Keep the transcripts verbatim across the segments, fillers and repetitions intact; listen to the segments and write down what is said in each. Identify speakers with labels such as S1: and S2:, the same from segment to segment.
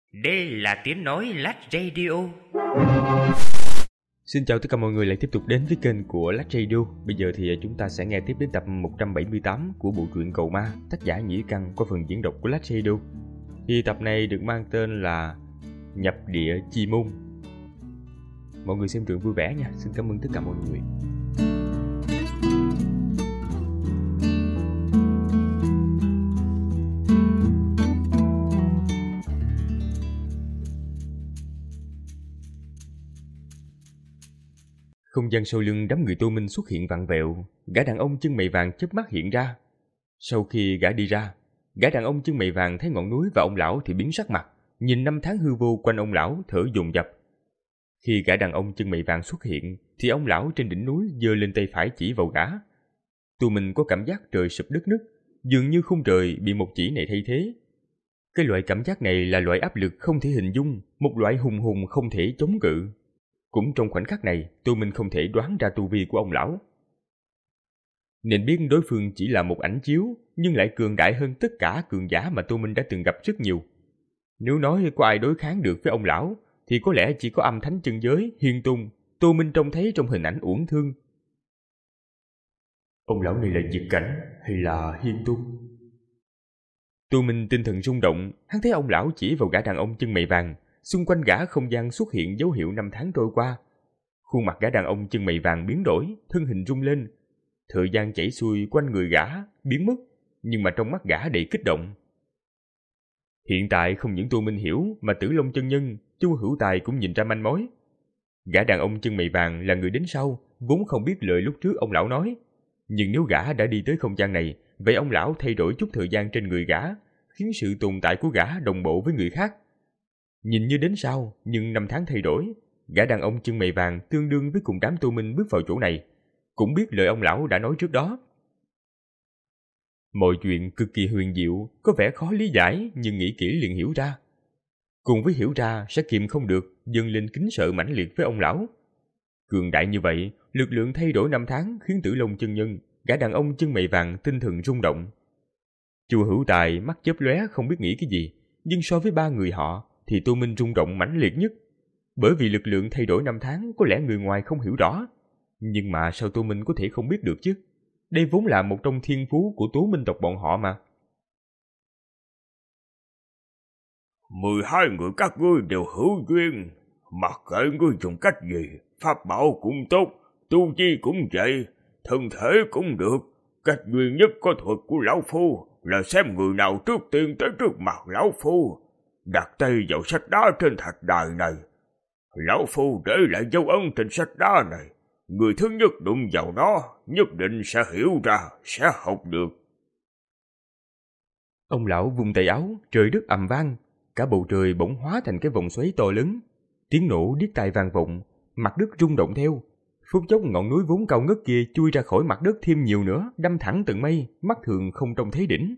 S1: Đây là tiếng nói Lách Radio.
S2: Xin chào tất cả mọi người lại tiếp tục đến với kênh của Lách Radio. Bây giờ thì chúng ta sẽ nghe tiếp đến tập một trăm bảy mươi tám của bộ truyện Cầu Ma, tác giả Nhĩ Căn qua phần diễn đọc của Lách Radio. Thì tập này được mang tên là Nhập Địa Chi Môn. Mọi người xem truyện vui vẻ nha. Xin cảm ơn tất cả mọi người. Không gian sau lưng đám người Tô Minh xuất hiện vặn vẹo, gã đàn ông chân mày vàng chớp mắt hiện ra. Sau khi gã đi ra, gã đàn ông chân mày vàng thấy ngọn núi và ông lão thì biến sắc mặt, nhìn năm tháng hư vô quanh ông lão thở dồn dập. Khi gã đàn ông chân mày vàng xuất hiện, thì ông lão trên đỉnh núi giơ lên tay phải chỉ vào gã. Tô Minh có cảm giác trời sụp đất nứt, dường như khung trời bị một chỉ này thay thế. Cái loại cảm giác này là loại áp lực không thể hình dung, một loại hùng hùng không thể chống cự. Cũng trong khoảnh khắc này, Tô Minh không thể đoán ra tu vi của ông lão. Nên biết đối phương chỉ là một ảnh chiếu, nhưng lại cường đại hơn tất cả cường giả mà Tô Minh đã từng gặp rất nhiều. Nếu nói có ai đối kháng được với ông lão, thì có lẽ chỉ có âm thánh chân giới, Hiên Tung, Tô Minh trông thấy trong hình ảnh uổng thương. Ông lão này là Diệt Cảnh hay là Hiên Tung? Tô Minh tinh thần rung động, hắn thấy ông lão chỉ vào gã đàn ông chân mày vàng. Xung quanh gã không gian xuất hiện dấu hiệu năm tháng trôi qua. Khuôn mặt gã đàn ông chân mày vàng biến đổi, thân hình rung lên. Thời gian chảy xuôi quanh người gã, biến mất, nhưng mà trong mắt gã đầy kích động. Hiện tại không những Tô Minh hiểu, mà Tử Long chân nhân, Chu Hữu Tài cũng nhìn ra manh mối. Gã đàn ông chân mày vàng là người đến sau, vốn không biết lời lúc trước ông lão nói. Nhưng nếu gã đã đi tới không gian này, vậy ông lão thay đổi chút thời gian trên người gã, khiến sự tồn tại của gã đồng bộ với người khác. Nhìn như đến sau, nhưng năm tháng thay đổi, gã đàn ông chân mày vàng tương đương với cùng đám Tô Minh bước vào chỗ này, cũng biết lời ông lão đã nói trước đó. Mọi chuyện cực kỳ huyền diệu, có vẻ khó lý giải nhưng nghĩ kỹ liền hiểu ra. Cùng với hiểu ra sẽ kiềm không được, dâng lên kính sợ mãnh liệt với ông lão. Cường đại như vậy, lực lượng thay đổi năm tháng khiến Tử Long chân nhân, gã đàn ông chân mày vàng tinh thần rung động. Chu Hữu Tài mắt chớp lóe không biết nghĩ cái gì, nhưng so với ba người họ, thì Tô Minh rung động mãnh liệt nhất. Bởi vì lực lượng thay đổi năm tháng có lẽ người ngoài không hiểu rõ. Nhưng mà sao Tô Minh có thể không biết được chứ? Đây vốn là một trong thiên phú của Tố Minh tộc bọn họ mà.
S3: Mười hai người các ngươi đều hữu duyên. Mặc kệ ngươi dùng cách gì, pháp bảo cũng tốt, tu chi cũng vậy, thân thể cũng được. Cách duy nhất có thuật của lão phu là xem người nào trước tiên tới trước mặt lão phu, đặt tay vào sách đá trên thạch đài này. Lão phu để lại dấu ấn trên sách đá này. Người thứ nhất đụng vào nó, nhất định sẽ hiểu ra, sẽ học được.
S2: Ông lão vung tay áo, trời đất ầm vang, cả bầu trời bỗng hóa thành cái vòng xoáy to lớn. Tiếng nổ điếc tai vang vọng, mặt đất rung động theo. Phút chốc ngọn núi vốn cao ngất kia chui ra khỏi mặt đất thêm nhiều nữa, đâm thẳng tận mây, mắt thường không trông thấy đỉnh.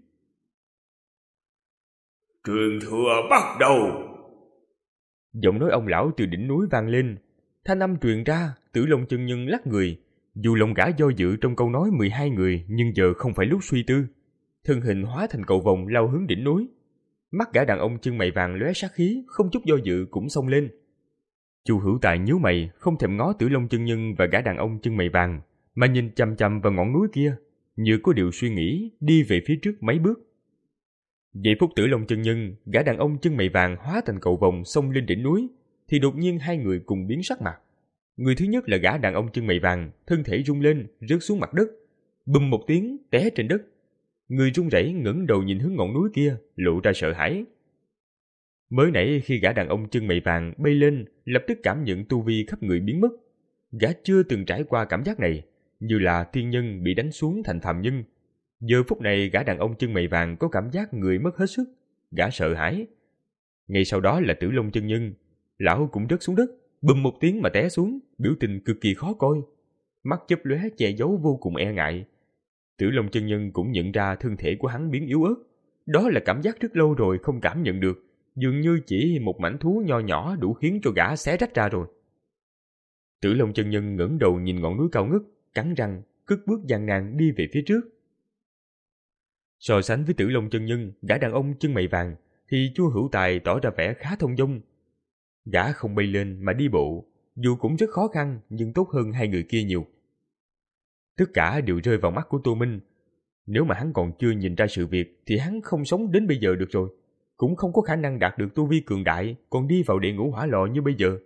S3: Truyền thừa bắt đầu.
S2: Giọng nói ông lão từ đỉnh núi vang lên. Thanh âm truyền ra, Tử Long chân nhân lắc người. Dù lòng gã do dự trong câu nói mười hai người, nhưng giờ không phải lúc suy tư. Thân hình hóa thành cầu vồng lao hướng đỉnh núi. Mắt gã đàn ông chân mày vàng lóe sát khí, không chút do dự cũng xông lên. Chu Hữu Tài nhíu mày, không thèm ngó Tử Long chân nhân và gã đàn ông chân mày vàng, mà nhìn chằm chằm vào ngọn núi kia, như có điều suy nghĩ, đi về phía trước mấy bước. Giây phút Tử Long chân nhân, gã đàn ông chân mày vàng hóa thành cầu vồng xông lên đỉnh núi, thì đột nhiên hai người cùng biến sắc mặt. Người thứ nhất là gã đàn ông chân mày vàng, thân thể rung lên, rớt xuống mặt đất, bùm một tiếng té trên đất. Người run rẩy ngẩng đầu nhìn hướng ngọn núi kia, lộ ra sợ hãi. Mới nãy khi gã đàn ông chân mày vàng bay lên, lập tức cảm nhận tu vi khắp người biến mất. Gã chưa từng trải qua cảm giác này, như là tiên nhân bị đánh xuống thành phàm nhân. Giờ phút này gã đàn ông chân mày vàng có cảm giác người mất hết sức, gã sợ hãi. Ngay sau đó là Tử Long chân nhân, lão cũng rớt xuống đất, bùm một tiếng mà té xuống, biểu tình cực kỳ khó coi, mắt chớp lóe che giấu vô cùng e ngại. Tử Long chân nhân cũng nhận ra thân thể của hắn biến yếu ớt, đó là cảm giác rất lâu rồi không cảm nhận được, dường như chỉ một mảnh thú nho nhỏ đủ khiến cho gã xé rách ra rồi. Tử Long chân nhân ngẩng đầu nhìn ngọn núi cao ngất, cắn răng, cất bước gian nan đi về phía trước. So sánh với Tử Long chân nhân, gã đàn ông chân mày vàng, thì Chu Hữu Tài tỏ ra vẻ khá thông dong. Gã không bay lên mà đi bộ, dù cũng rất khó khăn nhưng tốt hơn hai người kia nhiều. Tất cả đều rơi vào mắt của Tô Minh. Nếu mà hắn còn chưa nhìn ra sự việc thì hắn không sống đến bây giờ được rồi, cũng không có khả năng đạt được tu vi cường đại còn đi vào địa ngũ hỏa lò như bây giờ.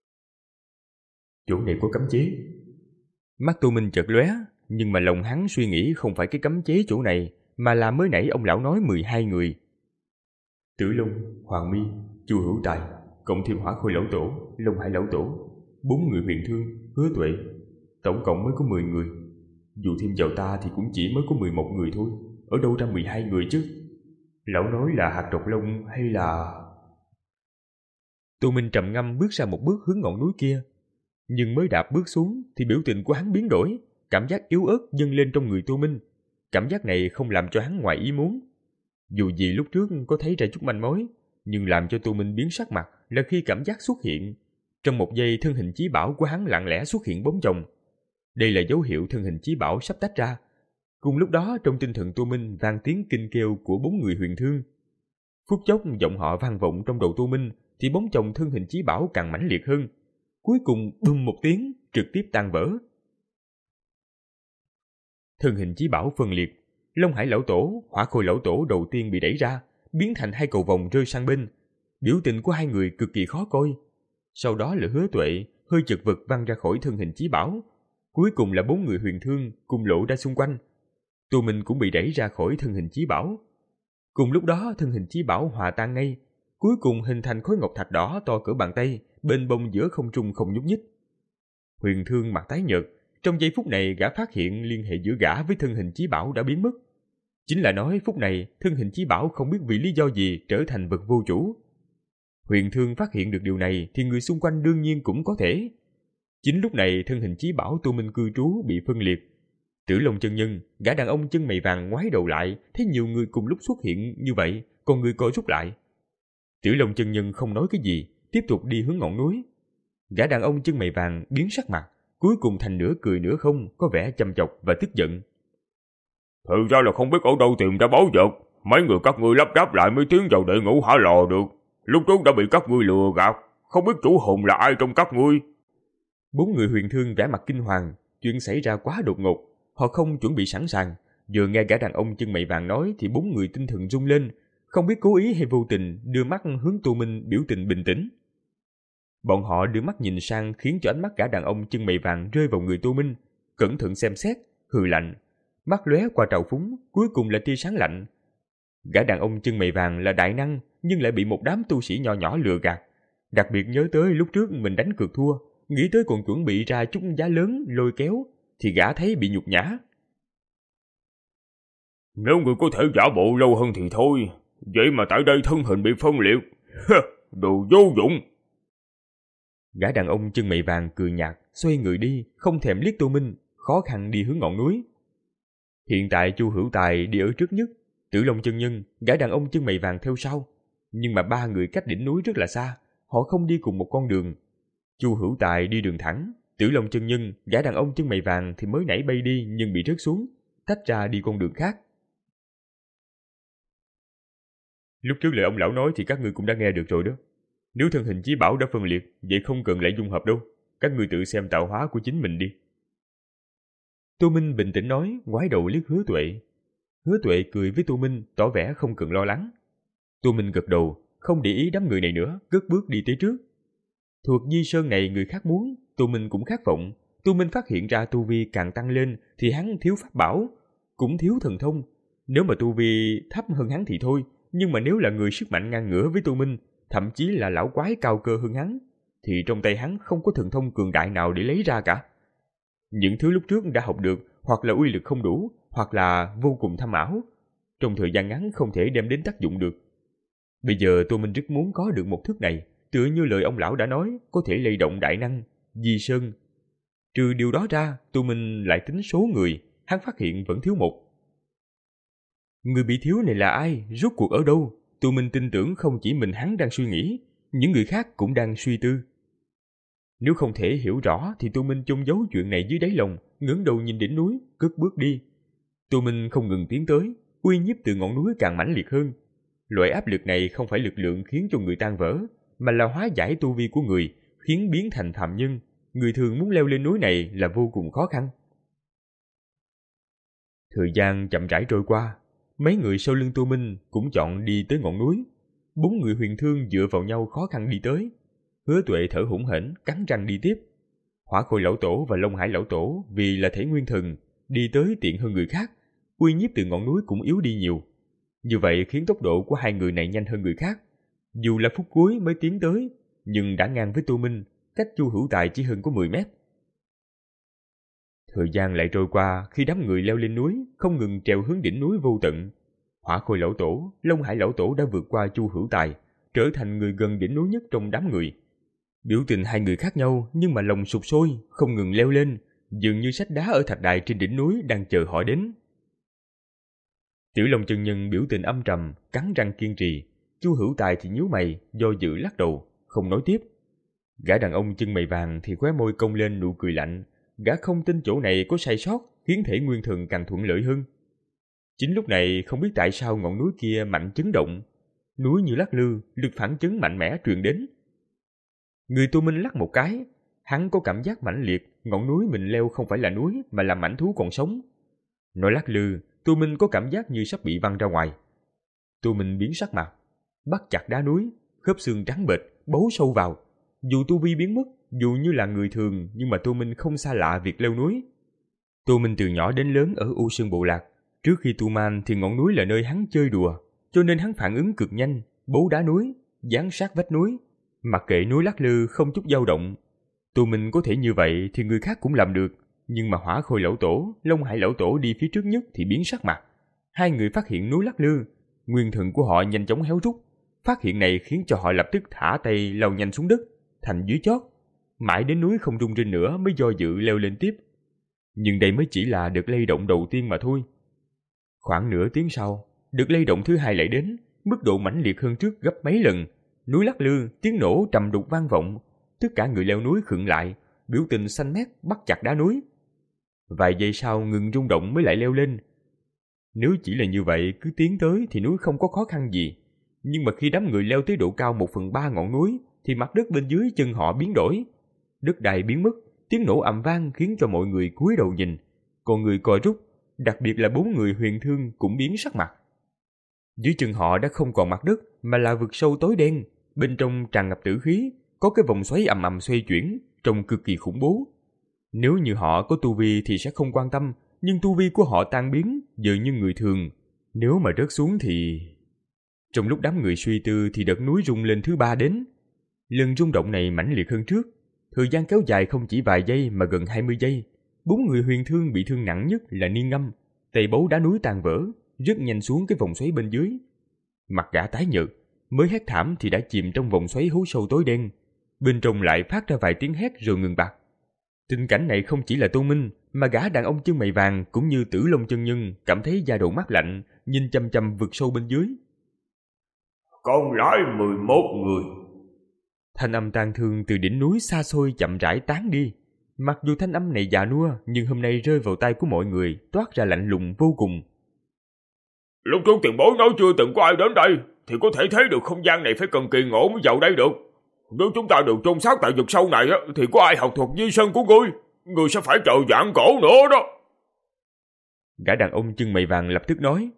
S2: Chỗ này có cấm chế. Mắt Tô Minh chợt lóe, nhưng mà lòng hắn suy nghĩ không phải cái cấm chế chỗ này, mà là mới nãy ông lão nói mười hai người. Tử Long, Hoàng Mi, Chu Hữu Tài, cộng thêm Hỏa Khôi lão tổ, Long Hải lão tổ, bốn người huyền thương, Hứa Tuệ, tổng cộng mới có mười người. Dù thêm vào ta thì cũng chỉ mới có mười một người thôi, ở đâu ra mười hai người chứ? Lão nói là hạt độc long hay là... Tô Minh trầm ngâm bước ra một bước hướng ngọn núi kia, nhưng mới đạp bước xuống thì biểu tình của hắn biến đổi, cảm giác yếu ớt dâng lên trong người Tô Minh. Cảm giác này không làm cho hắn ngoài ý muốn. Dù gì lúc trước có thấy ra chút manh mối, nhưng làm cho Tô Minh biến sắc mặt là khi cảm giác xuất hiện. Trong một giây thân hình chí bảo của hắn lặng lẽ xuất hiện bóng chồng. Đây là dấu hiệu thân hình chí bảo sắp tách ra. Cùng lúc đó trong tinh thần Tô Minh vang tiếng kinh kêu của bốn người huyền thương. Phút chốc giọng họ vang vọng trong đầu Tô Minh thì bóng chồng thân hình chí bảo càng mãnh liệt hơn. Cuối cùng bùm một tiếng trực tiếp tan vỡ. Thân hình chí bảo phân liệt, Long Hải lão tổ, Hỏa Khôi lão tổ đầu tiên bị đẩy ra, biến thành hai cầu vồng rơi sang bên. Biểu tình của hai người cực kỳ khó coi. Sau đó là Hứa Tuệ hơi chật vật văng ra khỏi thân hình chí bảo. Cuối cùng là bốn người huyền thương cùng lộ ra xung quanh. Tô Minh cũng bị đẩy ra khỏi thân hình chí bảo. Cùng lúc đó thân hình chí bảo hòa tan ngay, cuối cùng hình thành khối ngọc thạch đỏ to cỡ bàn tay, bên bông giữa không trung không nhúc nhích. Huyền thương mặt tái nhợt, trong giây phút này gã phát hiện liên hệ giữa gã với thân hình chí bảo đã biến mất. Chính là nói phút này thân hình chí bảo không biết vì lý do gì trở thành vật vô chủ. Huyền thương phát hiện được điều này thì người xung quanh đương nhiên cũng có thể. Chính lúc này thân hình chí bảo Tô Minh cư trú bị phân liệt. Tử Long chân nhân, gã đàn ông chân mày vàng ngoái đầu lại, thấy nhiều người cùng lúc xuất hiện như vậy, còn người co rút lại. Tử Long chân nhân không nói cái gì, tiếp tục đi hướng ngọn núi. Gã đàn ông chân mày vàng biến sắc mặt, cuối cùng thành nửa cười nửa không, có vẻ chăm chọc và tức giận.
S3: Thì ra là không biết ở đâu tìm ra báu vật, mấy người các ngươi lắp ráp lại mới tiến vào địa ngũ hỏa lò được. Lúc trước đã bị các ngươi lừa gạt, không biết chủ hồn là ai trong các ngươi.
S2: Bốn người huyền thương vẻ mặt kinh hoàng, chuyện xảy ra quá đột ngột, họ không chuẩn bị sẵn sàng. Vừa nghe gã đàn ông chân mày vàng nói thì bốn người tinh thần rung lên, không biết cố ý hay vô tình đưa mắt hướng Tô Minh biểu tình bình tĩnh. Bọn họ đưa mắt nhìn sang khiến cho ánh mắt gã đàn ông chân mày vàng rơi vào người Tô Minh, cẩn thận xem xét, hừ lạnh, mắt lóe qua trào phúng, cuối cùng là tia sáng lạnh. Gã đàn ông chân mày vàng là đại năng nhưng lại bị một đám tu sĩ nhỏ nhỏ lừa gạt, đặc biệt nhớ tới lúc trước mình đánh cược thua, nghĩ tới còn chuẩn bị ra chút giá lớn lôi kéo, thì gã thấy bị nhục nhã.
S3: Nếu người có thể giả bộ lâu hơn thì thôi, vậy mà tại đây thân hình bị phân liệt, đồ vô dụng.
S2: Gã đàn ông chân mày vàng cười nhạt, xoay người đi, không thèm liếc Tô Minh, khó khăn đi hướng ngọn núi. Hiện tại Chu Hữu Tài đi ở trước nhất, Tử Long chân nhân, gã đàn ông chân mày vàng theo sau, nhưng mà ba người cách đỉnh núi rất là xa, họ không đi cùng một con đường. Chu Hữu Tài đi đường thẳng, Tử Long chân nhân, gã đàn ông chân mày vàng thì mới nãy bay đi nhưng bị rớt xuống, tách ra đi con đường khác. Lúc trước lời ông lão nói thì các ngươi cũng đã nghe được rồi đó. Nếu thân hình chí bảo đã phân liệt, vậy không cần lại dung hợp đâu, các ngươi tự xem tạo hóa của chính mình đi. Tô Minh bình tĩnh nói, ngoái đầu liếc Hứa Tuệ. Hứa Tuệ cười với Tô Minh, tỏ vẻ không cần lo lắng. Tô Minh gật đầu, không để ý đám người này nữa, cất bước đi tới trước. Thuộc Di Sơn này người khác muốn, Tô Minh cũng khát vọng. Tô Minh phát hiện ra tu vi càng tăng lên thì hắn thiếu pháp bảo, cũng thiếu thần thông. Nếu mà tu vi thấp hơn hắn thì thôi, nhưng mà nếu là người sức mạnh ngang ngửa với Tô Minh, thậm chí là lão quái cao cơ hơn hắn, thì trong tay hắn không có thần thông cường đại nào để lấy ra cả. Những thứ lúc trước đã học được hoặc là uy lực không đủ, hoặc là vô cùng thâm ảo, trong thời gian ngắn không thể đem đến tác dụng được. Bây giờ Tô Minh rất muốn có được một thức này, tựa như lời ông lão đã nói, có thể lay động đại năng, Di Sơn. Trừ điều đó ra, Tô Minh lại tính số người, hắn phát hiện vẫn thiếu một. Người bị thiếu này là ai, rốt cuộc ở đâu? Tô Minh tin tưởng không chỉ mình hắn đang suy nghĩ, những người khác cũng đang suy tư. Nếu không thể hiểu rõ thì Tô Minh chôn giấu chuyện này dưới đáy lòng, ngẩng đầu nhìn đỉnh núi, cất bước đi. Tô Minh không ngừng tiến tới, uy nhiếp từ ngọn núi càng mãnh liệt hơn. Loại áp lực này không phải lực lượng khiến cho người tan vỡ, mà là hóa giải tu vi của người, khiến biến thành phàm nhân. Người thường muốn leo lên núi này là vô cùng khó khăn. Thời gian chậm rãi trôi qua, mấy người sau lưng Tô Minh cũng chọn đi tới ngọn núi. Bốn người huyền thương dựa vào nhau khó khăn đi tới. Hứa Tuệ thở hổn hển, cắn răng đi tiếp. Hỏa Khôi lão tổ và Long Hải lão tổ vì là thể nguyên thần, đi tới tiện hơn người khác, uy nhiếp từ ngọn núi cũng yếu đi nhiều. Như vậy khiến tốc độ của hai người này nhanh hơn người khác. Dù là phút cuối mới tiến tới, nhưng đã ngang với Tô Minh, cách Chu Hữu Tài chỉ hơn có mười mét. Thời gian lại trôi qua, khi đám người leo lên núi, không ngừng trèo hướng đỉnh núi vô tận. Hỏa Khôi lão tổ, Long Hải lão tổ đã vượt qua Chu Hữu Tài, trở thành người gần đỉnh núi nhất trong đám người. Biểu tình hai người khác nhau, nhưng mà lòng sục sôi, không ngừng leo lên, dường như sách đá ở thạch đài trên đỉnh núi đang chờ họ đến. Tiểu Long chân nhân biểu tình âm trầm, cắn răng kiên trì. Chu Hữu Tài thì nhíu mày, do dự lắc đầu, không nói tiếp. Gã đàn ông chân mày vàng thì khóe môi cong lên nụ cười lạnh. Gã không tin chỗ này có sai sót, khiến thể nguyên thần càng thuận lợi hơn. Chính lúc này không biết tại sao ngọn núi kia mạnh chấn động. Núi như lắc lư, lực phản chấn mạnh mẽ truyền đến. Người Tô Minh lắc một cái, hắn có cảm giác mãnh liệt, ngọn núi mình leo không phải là núi mà là mãnh thú còn sống. Nói lắc lư, Tô Minh có cảm giác như sắp bị văng ra ngoài. Tô Minh biến sắc mặt, bắt chặt đá núi, khớp xương trắng bệch, bấu sâu vào. Dù tu vi biến mất, dù như là người thường, nhưng mà Tô Minh không xa lạ việc leo núi. Tô Minh từ nhỏ đến lớn ở U Sơn Bộ Lạc. Trước khi tu man thì ngọn núi là nơi hắn chơi đùa, cho nên hắn phản ứng cực nhanh, bấu đá núi, dán sát vách núi, mặc kệ núi lắc lư không chút dao động. Tô Minh có thể như vậy thì người khác cũng làm được, nhưng mà Hỏa Khôi lão tổ, Long Hải lão tổ đi phía trước nhất thì biến sắc mặt. Hai người phát hiện núi lắc lư, nguyên thần của họ nhanh chóng héo rút. Phát hiện này khiến cho họ lập tức thả tay lao nhanh xuống đất, thành dưới chót. Mãi đến núi không rung rinh nữa mới do dự leo lên tiếp. Nhưng đây mới chỉ là đợt lay động đầu tiên mà thôi. Khoảng nửa tiếng sau, đợt lay động thứ hai lại đến, mức độ mãnh liệt hơn trước gấp mấy lần. Núi lắc lư, tiếng nổ trầm đục vang vọng. Tất cả người leo núi khựng lại, biểu tình xanh mét bắt chặt đá núi. Vài giây sau ngừng rung động mới lại leo lên. Nếu chỉ là như vậy cứ tiến tới thì núi không có khó khăn gì. Nhưng mà khi đám người leo tới độ cao một phần ba ngọn núi thì mặt đất bên dưới chân họ biến đổi. Đất đai biến mất, tiếng nổ ầm vang khiến cho mọi người cúi đầu nhìn. Còn người co rút, đặc biệt là bốn người huyền thương cũng biến sắc mặt. Dưới chân họ đã không còn mặt đất mà là vực sâu tối đen, bên trong tràn ngập tử khí, có cái vòng xoáy ầm ầm xoay chuyển, trông cực kỳ khủng bố. Nếu như họ có tu vi thì sẽ không quan tâm, nhưng tu vi của họ tan biến, giờ như người thường. Nếu mà rớt xuống thì... Trong lúc đám người suy tư thì đợt núi rung lên thứ ba đến. Lần rung động này mãnh liệt hơn trước. Thời gian kéo dài không chỉ vài giây mà gần hai mươi giây. Bốn người huyền thương bị thương nặng nhất là Niên Ngâm, tay bấu đá núi tan vỡ, rất nhanh xuống cái vòng xoáy bên dưới. Mặt gã tái nhợt, mới hét thảm thì đã chìm trong vòng xoáy hố sâu tối đen. Bên trong lại phát ra vài tiếng hét rồi ngừng bặt. Tình cảnh này không chỉ là Tô Minh, mà gã đàn ông chân mày vàng cũng như Tử Long chân nhân cảm thấy da đầu mát lạnh, nhìn chăm chăm vực sâu bên dưới.
S3: Còn lại mười một người.
S2: Thanh âm tang thương từ đỉnh núi xa xôi chậm rãi tán đi. Mặc dù thanh âm này già nua, nhưng hôm nay rơi vào tai của mọi người toát ra lạnh lùng vô cùng.
S3: Lúc trước tiền bối nói chưa từng có ai đến đây, thì có thể thấy được không gian này phải cần kỳ ngộ mới vào đây được. Nếu chúng ta đều chôn xác tại vực sâu này, thì có ai học thuật di sơn của ngươi, ngươi sẽ phải chờ vạn cổ nữa đó.
S2: Gã đàn ông chân mày vàng lập tức nói.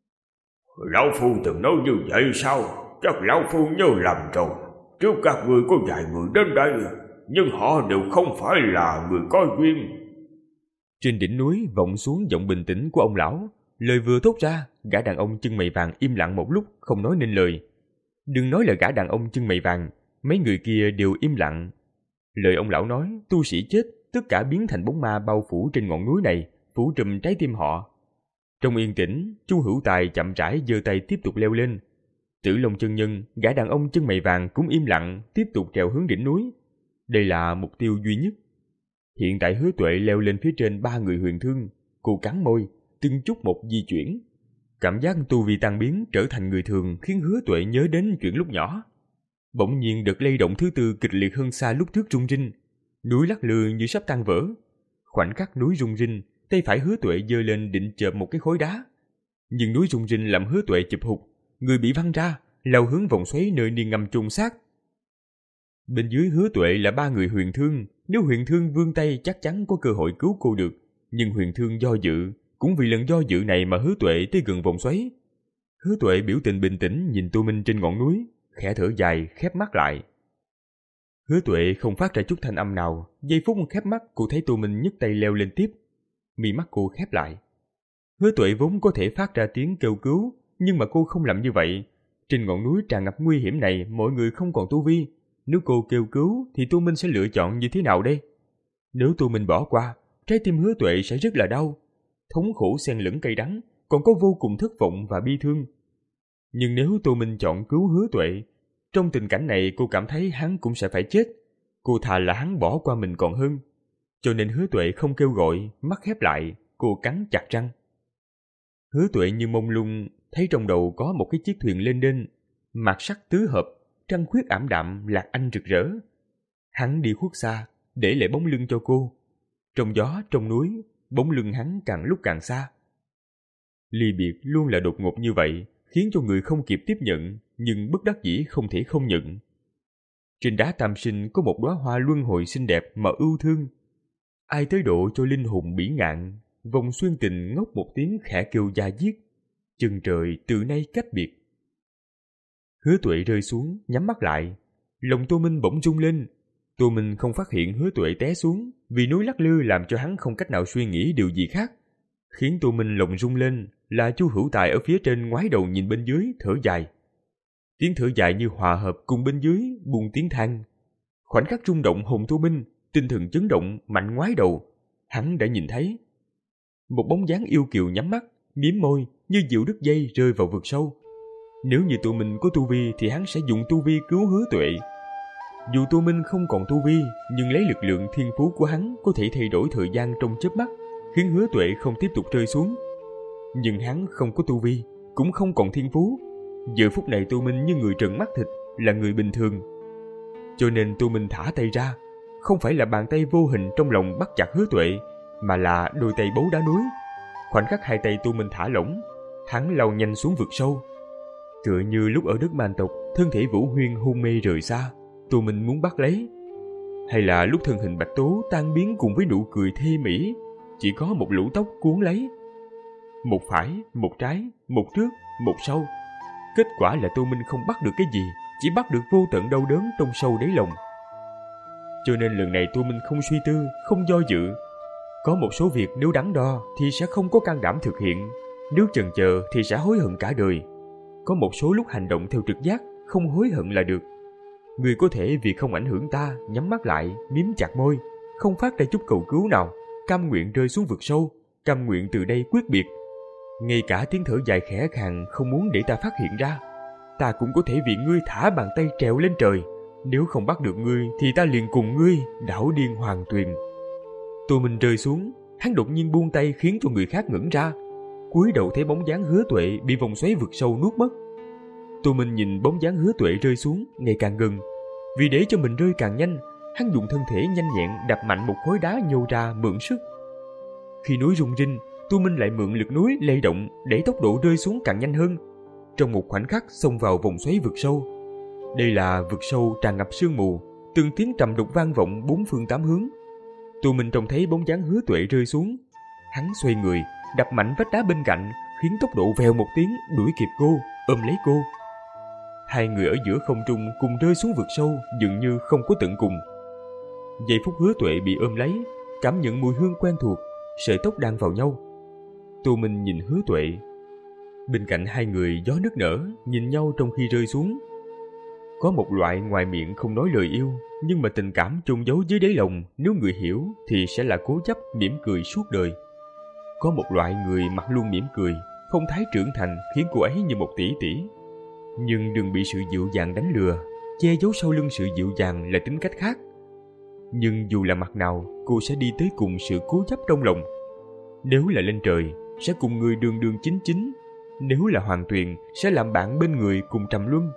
S3: Lão Phu từng nói như vậy sao? Chắc Lão Phu nhớ lầm rồi. Trước các ngươi có vài người đến đây, nhưng họ đều không phải là người có duyên.
S2: Trên đỉnh núi vọng xuống giọng bình tĩnh của ông lão. Lời vừa thốt ra, gã đàn ông chân mày vàng im lặng một lúc không nói nên lời. Đừng nói là gã đàn ông chân mày vàng, mấy người kia đều im lặng. Lời ông lão nói, tu sĩ chết, tất cả biến thành bóng ma bao phủ trên ngọn núi này, phủ trùm trái tim họ. Trong yên tĩnh, Chu Hữu Tài chậm rãi giơ tay tiếp tục leo lên. Tử Long chân nhân, gã đàn ông chân mày vàng cũng im lặng, tiếp tục trèo hướng đỉnh núi. Đây là mục tiêu duy nhất. Hiện tại Hứa Tuệ leo lên phía trên ba người huyền thương, cô cắn môi, từng chút một di chuyển. Cảm giác tu vi tan biến trở thành người thường khiến Hứa Tuệ nhớ đến chuyện lúc nhỏ. Bỗng nhiên đợt lay động thứ tư kịch liệt hơn xa lúc trước rung rinh. Núi lắc lư như sắp tan vỡ. Khoảnh khắc núi rung rinh, tay phải Hứa Tuệ giơ lên định chộp một cái khối đá. Nhưng núi rung rinh làm Hứa Tuệ chụp hụt, người bị văng ra, lao hướng vòng xoáy nơi Niên Ngâm chôn xác. Bên dưới Hứa Tuệ là ba người Huyền Thương, nếu Huyền Thương vươn tay chắc chắn có cơ hội cứu cô được, nhưng Huyền Thương do dự, cũng vì lần do dự này mà Hứa Tuệ tới gần vòng xoáy. Hứa Tuệ biểu tình bình tĩnh nhìn Tô Minh trên ngọn núi, khẽ thở dài, khép mắt lại. Hứa Tuệ không phát ra chút thanh âm nào, giây phút khép mắt cô thấy Tô Minh nhấc tay leo lên tiếp, mi mắt cô khép lại. Hứa Tuệ vốn có thể phát ra tiếng kêu cứu, nhưng mà cô không làm như vậy. Trên ngọn núi tràn ngập nguy hiểm này, mọi người không còn tu vi. Nếu cô kêu cứu thì Tô Minh sẽ lựa chọn như thế nào đây? Nếu Tô Minh bỏ qua, trái tim Hứa Tuệ sẽ rất là đau, thống khổ xen lẫn cay đắng, còn có vô cùng thất vọng và bi thương. Nhưng nếu Tô Minh chọn cứu Hứa Tuệ, trong tình cảnh này cô cảm thấy hắn cũng sẽ phải chết. Cô thà là hắn bỏ qua mình còn hơn. Cho nên Hứa Tuệ không kêu gọi, mắt khép lại, cô cắn chặt răng. Hứa Tuệ như mông lung, thấy trong đầu có một cái chiếc thuyền lên đên, mạt sắc tứ hợp, trăng khuyết ảm đạm, lạc anh rực rỡ. Hắn đi khuất xa, để lại bóng lưng cho cô. Trong gió, trong núi, bóng lưng hắn càng lúc càng xa. Ly biệt luôn là đột ngột như vậy, khiến cho người không kịp tiếp nhận, nhưng bất đắc dĩ không thể không nhận. Trên đá tam sinh có một đóa hoa luân hồi xinh đẹp mà ưu thương. Ai tới độ cho linh hồn bỉ ngạn, vòng xuyên tình ngốc một tiếng khẽ kêu da diết. Chân trời từ nay cách biệt. Hứa Tuệ rơi xuống, nhắm mắt lại. Lòng Tô Minh bỗng rung lên. Tô Minh không phát hiện Hứa Tuệ té xuống, vì núi lắc lư làm cho hắn không cách nào suy nghĩ điều gì khác. Khiến Tô Minh lòng rung lên là Chu Hữu Tài ở phía trên ngoái đầu nhìn bên dưới, thở dài. Tiếng thở dài như hòa hợp cùng bên dưới buông tiếng than. Khoảnh khắc rung động hồn Tô Minh, tinh thần chấn động, mạnh ngoái đầu. Hắn đã nhìn thấy một bóng dáng yêu kiều nhắm mắt, miếm môi như diều đứt dây rơi vào vực sâu. Nếu như Tô Minh có tu vi thì hắn sẽ dùng tu vi cứu Hứa Tuệ. Dù Tô Minh không còn tu vi, nhưng lấy lực lượng thiên phú của hắn có thể thay đổi thời gian trong chớp mắt, khiến Hứa Tuệ không tiếp tục rơi xuống. Nhưng hắn không có tu vi, cũng không còn thiên phú. Giờ phút này Tô Minh như người trần mắt thịt, là người bình thường. Cho nên Tô Minh thả tay ra, không phải là bàn tay vô hình trong lòng bắt chặt Hứa Tuệ, mà là đôi tay bấu đá núi. Khoảnh khắc hai tay Tô Minh thả lỏng, hắn lao nhanh xuống vực sâu. Tựa như lúc ở đất Man tộc, thân thể Vũ Huyên hôn mê rời xa, Tô Minh muốn bắt lấy. Hay là lúc thân hình Bạch Tố tan biến cùng với nụ cười thê mỹ, chỉ có một lũ tóc cuốn lấy. Một phải, một trái, một trước, một sau. Kết quả là Tô Minh không bắt được cái gì, chỉ bắt được vô tận đau đớn trong sâu đáy lòng. Cho nên lần này Tô Minh không suy tư, không do dự. Có một số việc nếu đắn đo thì sẽ không có can đảm thực hiện, nếu chần chờ thì sẽ hối hận cả đời. Có một số lúc hành động theo trực giác, không hối hận là được. Người có thể vì không ảnh hưởng ta, nhắm mắt lại, miếm chặt môi, không phát ra chút cầu cứu nào, cam nguyện rơi xuống vực sâu, cam nguyện từ đây quyết biệt. Ngay cả tiếng thở dài khẽ khàng không muốn để ta phát hiện ra. Ta cũng có thể vì ngươi thả bàn tay trèo lên trời. Nếu không bắt được ngươi thì ta liền cùng ngươi đảo điên hoàng tuyền. Tô Minh rơi xuống, hắn đột nhiên buông tay khiến cho người khác ngẩn ra. Cúi đầu thấy bóng dáng Hứa Tuệ bị vòng xoáy vực sâu nuốt mất. Tô Minh nhìn bóng dáng Hứa Tuệ rơi xuống ngày càng gần. Vì để cho mình rơi càng nhanh, hắn dùng thân thể nhanh nhẹn đạp mạnh một khối đá nhô ra mượn sức. Khi núi rung rinh, Tô Minh lại mượn lực núi lay động để tốc độ rơi xuống càng nhanh hơn. Trong một khoảnh khắc xông vào vòng xoáy vực sâu. Đây là vực sâu tràn ngập sương mù, từng tiếng trầm đục vang vọng bốn phương tám hướng. Tô Minh trông thấy bóng dáng Hứa Tuệ rơi xuống. Hắn xoay người, đập mạnh vách đá bên cạnh, khiến tốc độ vèo một tiếng đuổi kịp cô, ôm lấy cô. Hai người ở giữa không trung cùng rơi xuống vực sâu, dường như không có tận cùng. Giây phút Hứa Tuệ bị ôm lấy, cảm nhận mùi hương quen thuộc, sợi tóc đang vào nhau. Tô Minh nhìn Hứa Tuệ. Bên cạnh hai người gió nức nở, nhìn nhau trong khi rơi xuống. Có một loại ngoài miệng không nói lời yêu, nhưng mà tình cảm chôn giấu dưới đáy lòng, nếu người hiểu thì sẽ là cố chấp mỉm cười suốt đời. Có một loại người mặt luôn mỉm cười, phong thái trưởng thành khiến cô ấy như một tỷ tỷ. Nhưng đừng bị sự dịu dàng đánh lừa, che giấu sau lưng sự dịu dàng là tính cách khác. Nhưng dù là mặt nào, cô sẽ đi tới cùng sự cố chấp trong lòng. Nếu là lên trời, sẽ cùng người đường đường chính chính. Nếu là hoàng tuyền, sẽ làm bạn bên người cùng trầm luân.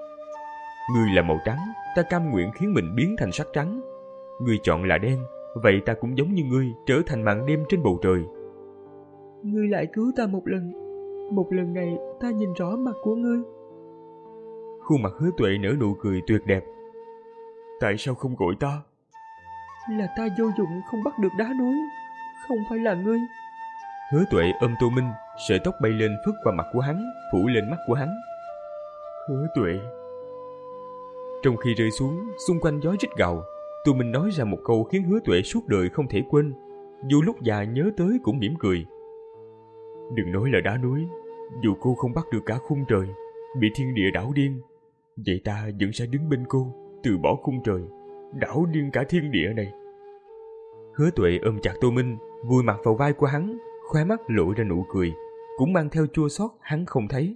S2: Ngươi là màu trắng, ta cam nguyện khiến mình biến thành sắc trắng. Ngươi chọn là đen, vậy ta cũng giống như ngươi trở thành màn đêm trên bầu trời. Ngươi lại cứu ta một lần,
S4: một lần này ta nhìn rõ mặt của ngươi.
S2: Khuôn mặt Hứa Tuệ nở nụ cười tuyệt đẹp. Tại sao không gọi ta?
S4: Là ta vô dụng không bắt được đá núi, không phải là ngươi.
S2: Hứa Tuệ ôm Tô Minh, sợi tóc bay lên phất qua mặt của hắn, phủ lên mắt của hắn. Hứa Tuệ. Trong khi rơi xuống, xung quanh gió rít gào, Tô Minh nói ra một câu khiến Hứa Tuệ suốt đời không thể quên, dù lúc già nhớ tới cũng mỉm cười. Đừng nói là đá núi, dù cô không bắt được cả khung trời, bị thiên địa đảo điên, vậy ta vẫn sẽ đứng bên cô, từ bỏ khung trời, đảo điên cả thiên địa này. Hứa Tuệ ôm chặt Tô Minh, vùi mặt vào vai của hắn, khóe mắt lộ ra nụ cười, cũng mang theo chua xót hắn không thấy.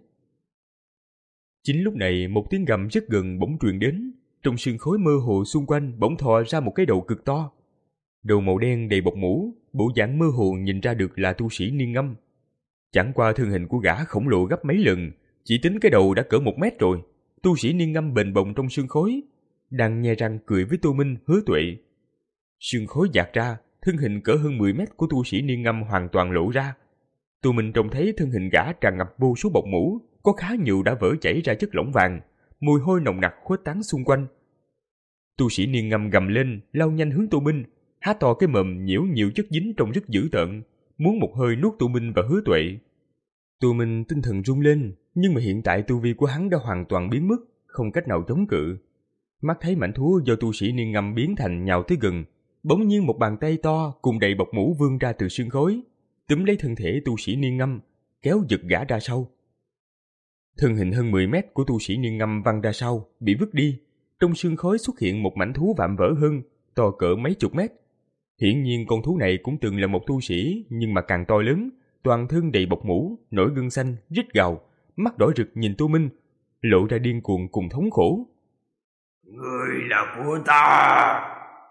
S2: Chính lúc này một tiếng gầm rất gần bỗng truyền đến, trong sương khói mơ hồ xung quanh bỗng thò ra một cái đầu cực to. Đầu màu đen đầy bọc mũ, bộ dạng mơ hồ nhìn ra được là tu sĩ Niên Ngâm. Chẳng qua thân hình của gã khổng lồ gấp mấy lần, chỉ tính cái đầu đã cỡ một mét rồi. Tu sĩ Niên Ngâm bềnh bồng trong sương khói, đang nhe răng cười với Tô Minh, Hứa Tuệ. Sương khói dạt ra, thân hình cỡ hơn mười mét của tu sĩ Niên Ngâm hoàn toàn lộ ra. Tô Minh trông thấy thân hình gã tràn ngập vô số bọc mũ, có khá nhiều đã vỡ chảy ra chất lỏng vàng, mùi hôi nồng nặc khuếch tán xung quanh. Tu sĩ Niên Ngâm gầm lên, lao nhanh hướng Tô Minh, há to cái mồm nhiễu nhiều chất dính trông rất dữ tợn, muốn một hơi nuốt Tô Minh và Hứa Tuệ. Tô Minh tinh thần rung lên, nhưng mà hiện tại tu vi của hắn đã hoàn toàn biến mất, không cách nào chống cự. Mắt thấy mảnh thú do tu sĩ Niên Ngâm biến thành nhào tới gần, bỗng nhiên một bàn tay to cùng đầy bọc mũ vươn ra từ sương khói, túm lấy thân thể tu sĩ Niên Ngâm, kéo giật gã ra sau. Thân hình hơn mười mét của tu sĩ Niên Ngâm văng ra sau, bị vứt đi. Trong sương khói xuất hiện một mảnh thú vạm vỡ hơn, to cỡ mấy chục mét. Hiển nhiên con thú này cũng từng là một tu sĩ, nhưng mà càng to lớn, toàn thân đầy bọc mũ, nổi gân xanh, rít gào, mắt đỏ rực nhìn Tô Minh, lộ ra điên cuồng cùng thống khổ.
S3: Ngươi là của ta!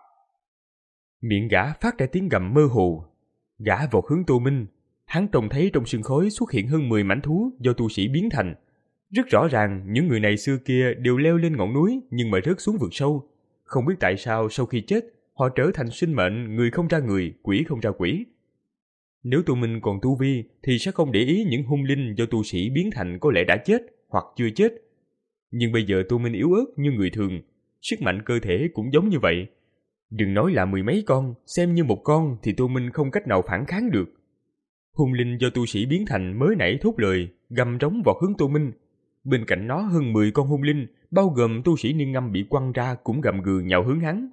S2: Miệng gã phát ra tiếng gầm mơ hồ. Gã vọt hướng Tô Minh. Hắn trông thấy trong sương khói xuất hiện hơn mười mảnh thú do tu sĩ biến thành. Rất rõ ràng những người này xưa kia đều leo lên ngọn núi nhưng mà rớt xuống vực sâu. Không biết tại sao sau khi chết họ trở thành sinh mệnh người không ra người, quỷ không ra quỷ. Nếu Tô Minh còn tu vi thì sẽ không để ý những hung linh do tu sĩ biến thành có lẽ đã chết hoặc chưa chết. Nhưng bây giờ Tô Minh yếu ớt như người thường, sức mạnh cơ thể cũng giống như vậy. Đừng nói là mười mấy con, xem như một con thì Tô Minh không cách nào phản kháng được. Hung linh do tu sĩ biến thành mới nãy thốt lời, gầm trống vọt hướng Tô Minh. Bên cạnh nó hơn mười con hung linh, bao gồm tu sĩ Niên Ngâm bị quăng ra cũng gầm gừ nhào hướng hắn.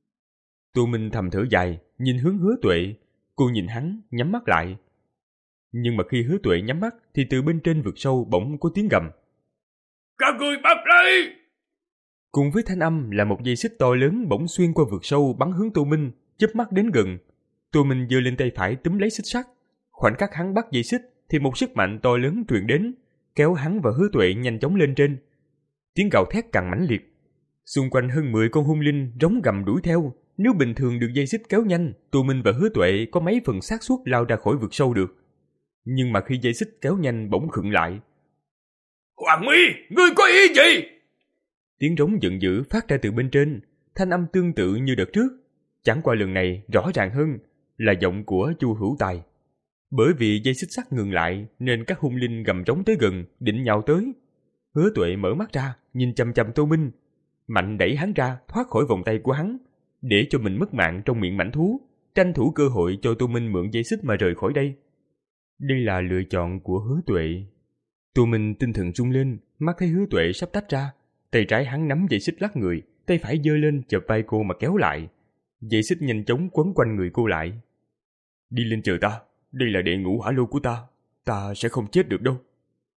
S2: Tô Minh thầm thở dài, nhìn hướng Hứa Tuệ. Cô nhìn hắn, nhắm mắt lại. Nhưng mà khi Hứa Tuệ nhắm mắt thì từ bên trên vực sâu bỗng có tiếng gầm.
S3: Các ngươi bắt lấy!
S2: Cùng với thanh âm là một dây xích to lớn bỗng xuyên qua vực sâu bắn hướng Tô Minh, chớp mắt đến gần. Tô Minh giơ lên tay phải túm lấy xích sắt. Khoảnh khắc hắn bắt dây xích thì một sức mạnh to lớn truyền đến, kéo hắn và Hứa Tuệ nhanh chóng lên trên. Tiếng gào thét càng mãnh liệt. Xung quanh hơn mười con hung linh rống gầm đuổi theo. Nếu bình thường được dây xích kéo nhanh, Tô Minh và Hứa Tuệ có mấy phần xác suất lao ra khỏi vực sâu được. Nhưng mà khi dây xích kéo nhanh bỗng khựng lại.
S3: Hoàng Mi, ngươi có ý gì?
S2: Tiếng rống giận dữ phát ra từ bên trên, thanh âm tương tự như đợt trước, chẳng qua lần này rõ ràng hơn, là giọng của Chu Hữu Tài. Bởi vì dây xích sắt ngừng lại nên các hung linh gầm trống tới gần, định nhào tới. Hứa Tuệ mở mắt ra, nhìn chằm chằm Tô Minh, mạnh đẩy hắn ra thoát khỏi vòng tay của hắn, để cho mình mất mạng trong miệng mãnh thú, tranh thủ cơ hội cho Tô Minh mượn dây xích mà rời khỏi đây. Đây là lựa chọn của Hứa Tuệ. Tô Minh tinh thần rung lên, mắt thấy Hứa Tuệ sắp tách ra, tay trái hắn nắm dây xích lắc người, tay phải giơ lên chộp vai cô mà kéo lại. Dây xích nhanh chóng quấn quanh người cô lại. Đi lên chờ ta, đây là đệ ngũ hỏa lô của ta, ta sẽ không chết được đâu.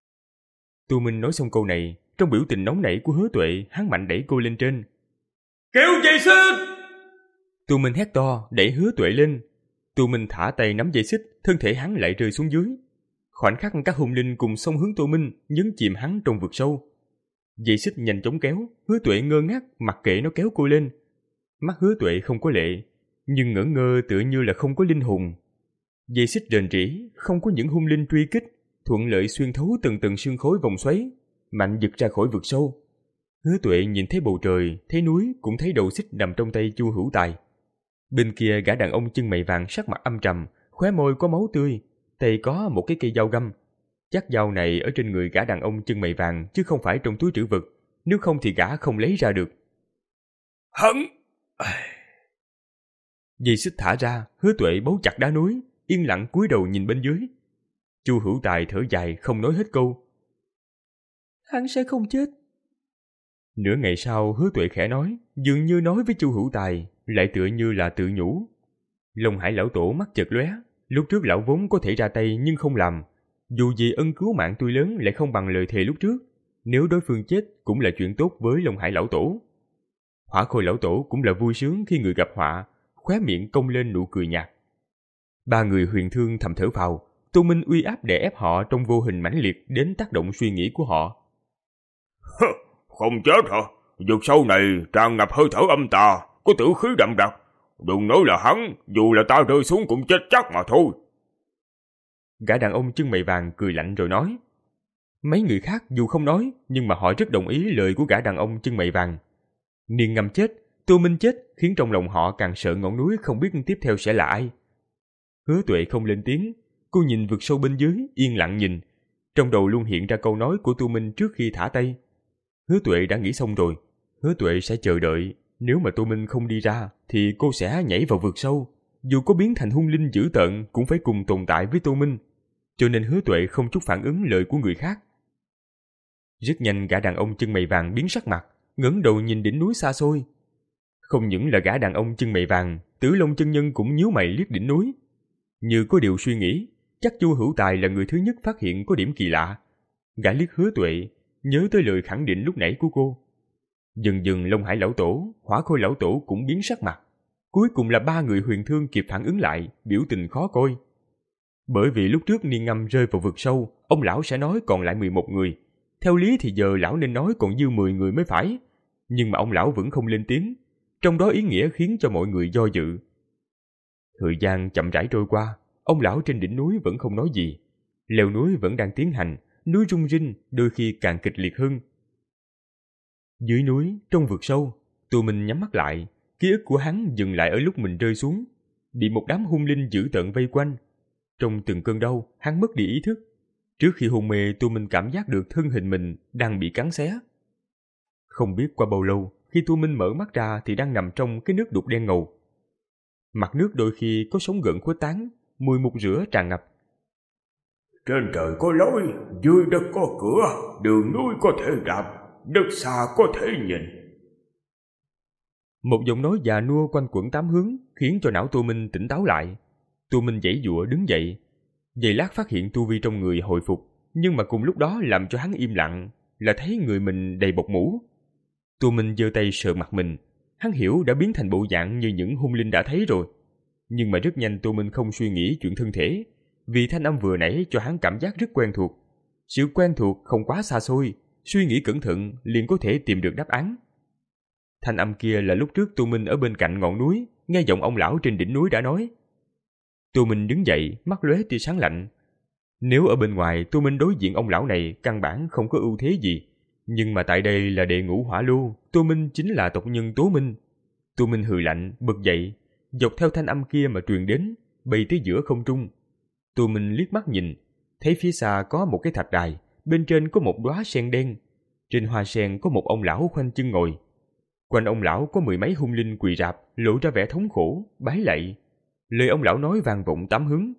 S2: Tô Minh nói xong câu này, trong biểu tình nóng nảy của Hứa Tuệ, hắn mạnh đẩy cô lên trên.
S3: Kéo dây xích!
S2: Tô Minh hét to, đẩy Hứa Tuệ lên. Tô Minh thả tay nắm dây xích, thân thể hắn lại rơi xuống dưới. Khoảnh khắc các hung linh cùng xông hướng Tô Minh, nhấn chìm hắn trong vực sâu. Dây xích nhanh chóng kéo, Hứa Tuệ ngơ ngác mặc kệ nó kéo cô lên. Mắt Hứa Tuệ không có lệ, nhưng ngỡ ngơ tựa như là không có linh hồn. Dây xích rền rỉ, không có những hung linh truy kích, thuận lợi xuyên thấu từng tầng sương khói vòng xoáy, mạnh giật ra khỏi vực sâu. Hứa Tuệ nhìn thấy bầu trời, thấy núi, cũng thấy đầu xích nằm trong tay Chu Hữu Tài. Bên kia gã đàn ông chân mày vàng sắc mặt âm trầm, khóe môi có máu tươi, tay có một cái cây dao găm. Chắc dao này ở trên người gã đàn ông chân mày vàng chứ không phải trong túi trữ vật, nếu không thì gã không lấy ra được.
S3: Hắn!
S2: Dây xích thả ra, Hứa Tuệ bấu chặt đá núi, yên lặng cúi đầu nhìn bên dưới. Chu Hữu Tài thở dài không nói hết câu.
S4: Hắn sẽ không chết.
S2: Nửa ngày sau, Hứa Tuệ khẽ nói, dường như nói với Chu Hữu Tài, lại tựa như là tự nhủ. Long Hải lão tổ mắt chợt lóe, lúc trước lão vốn có thể ra tay nhưng không làm. Dù gì ân cứu mạng tuy lớn lại không bằng lời thề lúc trước, nếu đối phương chết cũng là chuyện tốt với Long Hải lão tổ. Hỏa Khôi lão tổ cũng là vui sướng khi người gặp họa, khóe miệng cong lên nụ cười nhạt. Ba người huyền thương thầm thở phào, Tô Minh uy áp đè ép họ trong vô hình mãnh liệt đến tác động suy nghĩ của họ.
S3: Không chết hả? Vực sâu này tràn ngập hơi thở âm tà, có tử khí đậm đặc. Đừng nói là hắn, dù là ta rơi xuống cũng chết chắc mà thôi.
S2: Gã đàn ông chân mày vàng cười lạnh rồi nói. Mấy người khác dù không nói, nhưng mà họ rất đồng ý lời của gã đàn ông chân mày vàng. Niên Ngâm chết, Tô Minh chết khiến trong lòng họ càng sợ ngọn núi không biết tiếp theo sẽ là ai. Hứa Tuệ không lên tiếng, cô nhìn vực sâu bên dưới, yên lặng nhìn. Trong đầu luôn hiện ra câu nói của Tô Minh trước khi thả tay. Hứa Tuệ đã nghĩ xong rồi, Hứa Tuệ sẽ chờ đợi, nếu mà Tô Minh không đi ra thì cô sẽ nhảy vào vực sâu, dù có biến thành hung linh dữ tợn cũng phải cùng tồn tại với Tô Minh. Cho nên Hứa Tuệ không chút phản ứng lời của người khác. Rất nhanh gã đàn ông chân mày vàng biến sắc mặt, ngẩng đầu nhìn đỉnh núi xa xôi. Không những là gã đàn ông chân mày vàng, Tử Long chân nhân cũng nhíu mày liếc đỉnh núi. Như có điều suy nghĩ, chắc Chu Hữu Tài là người thứ nhất phát hiện có điểm kỳ lạ. Gã liếc Hứa Tuệ, nhớ tới lời khẳng định lúc nãy của cô. Dần dần Long Hải lão tổ, Hỏa Khôi lão tổ cũng biến sắc mặt. Cuối cùng là ba người huyền thương kịp phản ứng lại, biểu tình khó coi. Bởi vì lúc trước Niên Ngâm rơi vào vực sâu, ông lão sẽ nói còn lại mười một người. Theo lý thì giờ lão nên nói còn dư mười người mới phải. Nhưng mà ông lão vẫn không lên tiếng. Trong đó ý nghĩa khiến cho mọi người do dự. Thời gian chậm rãi trôi qua, ông lão trên đỉnh núi vẫn không nói gì. Leo núi vẫn đang tiến hành, núi rung rinh, đôi khi càng kịch liệt hơn. Dưới núi, trong vực sâu, Tô Minh nhắm mắt lại, ký ức của hắn dừng lại ở lúc mình rơi xuống, bị một đám hung linh dữ tợn vây quanh. Trong từng cơn đau, hắn mất đi ý thức. Trước khi hôn mê, Tô Minh cảm giác được thân hình mình đang bị cắn xé. Không biết qua bao lâu, khi Tô Minh mở mắt ra thì đang nằm trong cái nước đục đen ngầu. Mặt nước đôi khi có sóng gợn khuếch tán, mùi mục rửa tràn ngập.
S3: Trên trời có lối, dưới đất có cửa, đường núi có thể đạp, đất xa có thể nhìn.
S2: Một giọng nói già nua quanh quẩn tám hướng khiến cho não Tô Minh tỉnh táo lại. Tô Minh giãy giụa đứng dậy. Giây lát phát hiện tu vi trong người hồi phục, nhưng mà cùng lúc đó làm cho hắn im lặng là thấy người mình đầy bọc mũ. Tô Minh giơ tay sờ mặt mình, hắn hiểu đã biến thành bộ dạng như những hung linh đã thấy rồi. Nhưng mà rất nhanh Tô Minh không suy nghĩ chuyện thân thể, vì thanh âm vừa nãy cho hắn cảm giác rất quen thuộc. Sự quen thuộc không quá xa xôi, suy nghĩ cẩn thận liền có thể tìm được đáp án. Thanh âm kia là lúc trước Tô Minh ở bên cạnh ngọn núi, nghe giọng ông lão trên đỉnh núi đã nói. Tô Minh đứng dậy, mắt lóe tia sáng lạnh. Nếu ở bên ngoài Tô Minh đối diện ông lão này căn bản không có ưu thế gì, nhưng mà tại đây là đệ ngũ hỏa lưu, Tô Minh chính là tộc nhân Tố Minh. Tô Minh hừ lạnh, bật dậy, dọc theo thanh âm kia mà truyền đến, bay tới giữa không trung. Tô Minh liếc mắt nhìn, thấy phía xa có một cái thạch đài, bên trên có một đóa sen đen. Trên hoa sen có một ông lão khoanh chân ngồi. Quanh ông lão có mười mấy hung linh quỳ rạp, lộ ra vẻ thống khổ, bái lạy. Lời ông lão nói vang vọng tám hướng.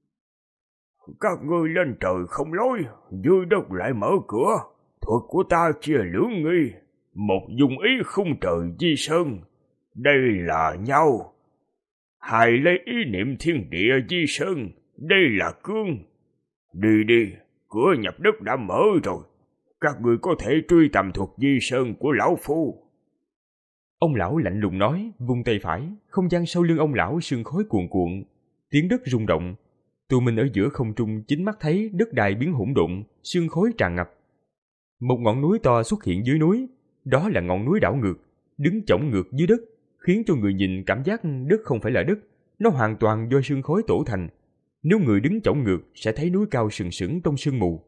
S3: Các ngươi lên trời không lối, dưới đất lại mở cửa. Thuật của ta chia lưỡng nghi, một dùng ý khung trời di sơn. Đây là nhau. Hai lấy ý niệm thiên địa di sơn. Đây là cương. Đi đi, cửa nhập đất đã mở rồi. Các ngươi có thể truy tầm thuật di sơn của lão phu.
S2: Ông lão lạnh lùng nói, vung tay phải, không gian sau lưng ông lão sương khói cuồn cuộn, tiếng đất rung động. Tô Minh ở giữa không trung chính mắt thấy đất đai biến hỗn độn, sương khói tràn ngập. Một ngọn núi to xuất hiện dưới núi, đó là ngọn núi đảo ngược, đứng chổng ngược dưới đất, khiến cho người nhìn cảm giác đất không phải là đất, nó hoàn toàn do sương khói tổ thành. Nếu người đứng chổng ngược sẽ thấy núi cao sừng sững trong sương mù.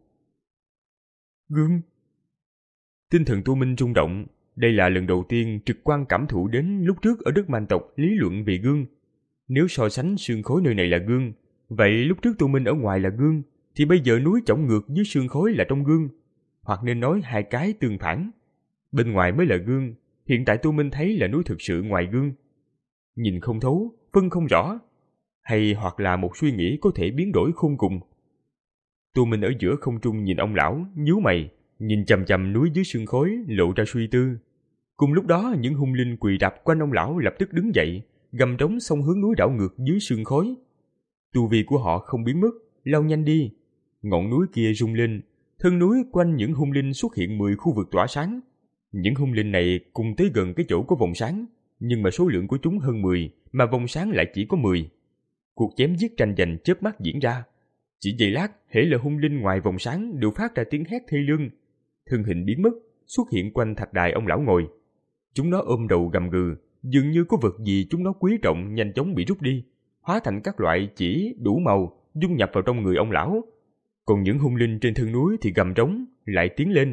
S2: Gương. Tinh thần Tô Minh rung động. Đây là lần đầu tiên trực quan cảm thụ đến lúc trước ở đất man tộc lý luận về gương. Nếu so sánh sương khói nơi này là gương, vậy lúc trước Tô Minh ở ngoài là gương, thì bây giờ núi chổng ngược dưới sương khói là trong gương, hoặc nên nói hai cái tương phản. Bên ngoài mới là gương, hiện tại Tô Minh thấy là núi thực sự ngoài gương. Nhìn không thấu, phân không rõ, hay hoặc là một suy nghĩ có thể biến đổi khôn cùng. Tô Minh ở giữa không trung nhìn ông lão, nhíu mày, nhìn chằm chằm núi dưới sương khói, lộ ra suy tư. Cùng lúc đó, những hung linh quỳ đạp quanh ông lão lập tức đứng dậy, gầm trống xông hướng núi đảo ngược dưới sương khói. Tu vi của họ không biến mất, lao nhanh đi. Ngọn núi kia rung lên, thân núi quanh những hung linh xuất hiện mười khu vực tỏa sáng. Những hung linh này cùng tới gần cái chỗ có vòng sáng, nhưng mà số lượng của chúng hơn mười, mà vòng sáng lại chỉ có mười. Cuộc chém giết tranh giành chớp mắt diễn ra. Chỉ giây lát, hễ là hung linh ngoài vòng sáng đều phát ra tiếng hét thê lương. Thân hình biến mất, xuất hiện quanh thạch đài ông lão ngồi. Chúng nó ôm đầu gầm gừ, dường như có vật gì chúng nó quý trọng nhanh chóng bị rút đi, hóa thành các loại chỉ đủ màu, dung nhập vào trong người ông lão. Còn những hung linh trên thân núi thì gầm trống, lại tiến lên.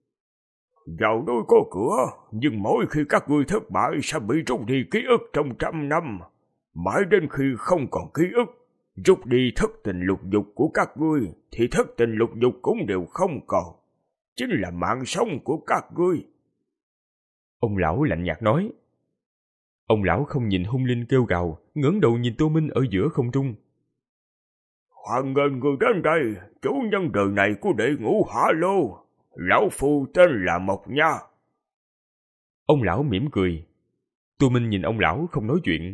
S3: Vào núi có cửa, nhưng mỗi khi các ngươi thất bại sẽ bị rút đi ký ức trong trăm năm. Mãi đến khi không còn ký ức, rút đi thất tình lục dục của các ngươi, thì thất tình lục dục cũng đều không còn. Chính là mạng sống của các ngươi.
S2: Ông lão lạnh nhạt nói. Ông lão không nhìn hung linh kêu gào, ngẩng đầu nhìn Tô Minh ở giữa không trung.
S3: Hoan nghênh người đến đây, chủ nhân đời này của đệ ngũ hỏa lô. Lão phu tên là Mộc Nha.
S2: Ông lão mỉm cười. Tô Minh nhìn ông lão không nói chuyện.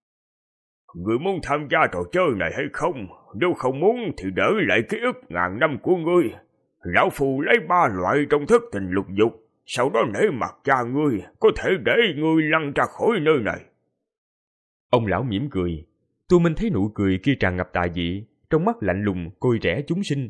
S3: Người muốn tham gia trò chơi này hay không? Nếu không muốn thì đỡ lại ký ức ngàn năm của ngươi. Lão phu lấy ba loại trong thất tình lục dục, sau đó nể mặt cha ngươi, có thể để ngươi lăn ra khỏi nơi này.
S2: Ông lão mỉm cười. Tô Minh thấy nụ cười kia tràn ngập tà dị, trong mắt lạnh lùng coi rẻ chúng sinh.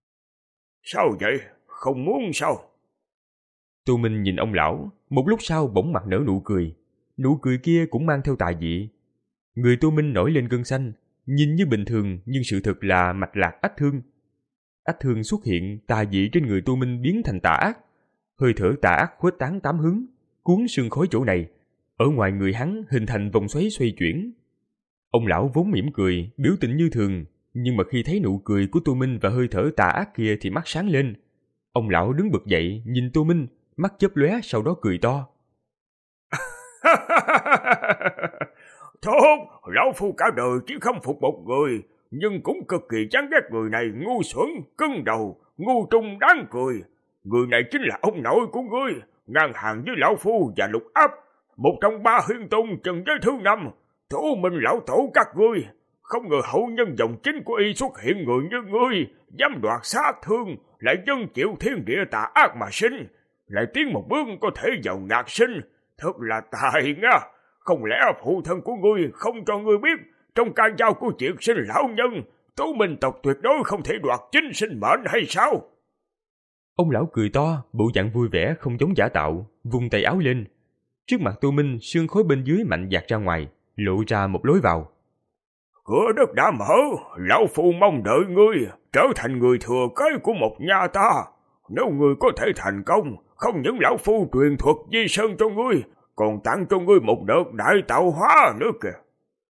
S3: Sao vậy? Không muốn sao?
S2: Tô Minh nhìn ông lão, một lúc sau bỗng mặt nở nụ cười. Nụ cười kia cũng mang theo tà dị. Người Tô Minh nổi lên gân xanh, nhìn như bình thường nhưng sự thật là mạch lạc ách thương. Ách thương xuất hiện, tà dị trên người Tô Minh biến thành tà ác. Hơi thở tà ác khuếch tán tám hướng, cuốn sương khói chỗ này. Ở ngoài người hắn hình thành vòng xoáy xoay chuyển. Ông lão vốn mỉm cười, biểu tình như thường, nhưng mà khi thấy nụ cười của Tô Minh và hơi thở tà ác kia thì mắt sáng lên. Ông lão đứng bật dậy, nhìn Tô Minh, mắt chớp lóe, sau đó cười to.
S3: Tốt, lão phu cả đời chỉ khâm phục một người, nhưng cũng cực kỳ chán ghét người này ngu xuẩn, cứng đầu, ngu trung đáng cười. Người này chính là ông nội của ngươi, ngang hàng với lão phu và Lục Áp, một trong ba hiên tôn trần giới thứ năm, Thủ Minh lão tổ các ngươi. Không ngờ hậu nhân dòng chính của y xuất hiện người như ngươi, dám đoạt sát thương, lại dân chịu thiên địa tà ác mà sinh, lại tiến một bước có thể vào ngạc sinh, thật là tài nga. Không lẽ phụ thân của ngươi không cho ngươi biết, trong ca dao của triệt sinh lão nhân, Tú Minh tộc tuyệt đối không thể đoạt chính sinh mệnh hay sao?
S2: Ông lão cười to, bộ dạng vui vẻ không giống giả tạo, vung tay áo lên. Trước mặt Tô Minh, sương khói bên dưới mạnh dạt ra ngoài, lộ ra một lối vào.
S3: Cửa đất đã mở, lão phu mong đợi ngươi trở thành người thừa kế của một nhà ta. Nếu ngươi có thể thành công, không những lão phu truyền thuật di sơn cho ngươi, còn tặng cho ngươi một đợt đại tạo hóa nữa kìa.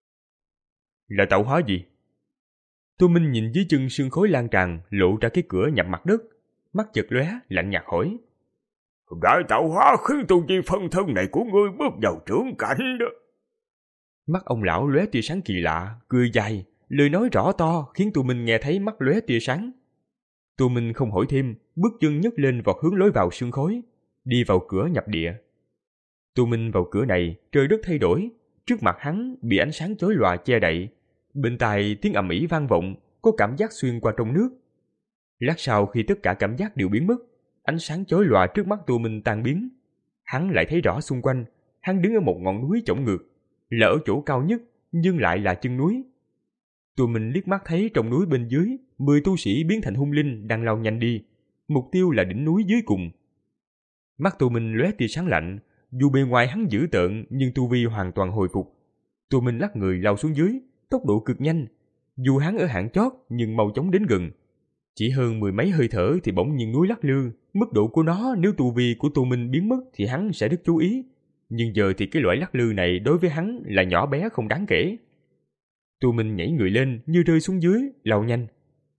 S2: Là tạo hóa gì? Tô Minh nhìn dưới chân sương khói lan tràn, lộ ra cái cửa nhập mặt đất, mắt chợt lóe, lạnh nhạt hỏi.
S3: Đại tạo hóa khiến tu vi phân thân này của ngươi bước vào trưởng cảnh đó.
S2: Mắt ông lão lóe tia sáng kỳ lạ, cười dài, lời nói rõ to khiến Tô Minh nghe thấy mắt lóe tia sáng. Tô Minh không hỏi thêm, bước chân nhấc lên vọt hướng lối vào sương khói, đi vào cửa nhập địa. Tô Minh vào cửa này, trời đất thay đổi, trước mặt hắn bị ánh sáng chói lòa che đậy, bên tai tiếng ầm ĩ vang vọng, có cảm giác xuyên qua trong nước. Lát sau khi tất cả cảm giác đều biến mất, ánh sáng chói lòa trước mắt Tô Minh tan biến, hắn lại thấy rõ xung quanh, hắn đứng ở một ngọn núi chổng ngược, là ở chỗ cao nhất nhưng lại là chân núi. Tô Minh liếc mắt thấy trong núi bên dưới, mười tu sĩ biến thành hung linh đang lao nhanh đi, mục tiêu là đỉnh núi dưới cùng. Mắt Tô Minh lóe tia sáng lạnh, dù bề ngoài hắn dữ tợn nhưng tu vi hoàn toàn hồi phục. Tô Minh lắc người lao xuống dưới, tốc độ cực nhanh. Dù hắn ở hạng chót nhưng mau chóng đến gần. Chỉ hơn mười mấy hơi thở thì bỗng nhiên núi lắc lư. Mức độ của nó nếu tu vi của Tô Minh biến mất thì hắn sẽ rất chú ý. Nhưng giờ thì cái loại lắc lư này đối với hắn là nhỏ bé không đáng kể. Tô Minh nhảy người lên như rơi xuống dưới, lao nhanh.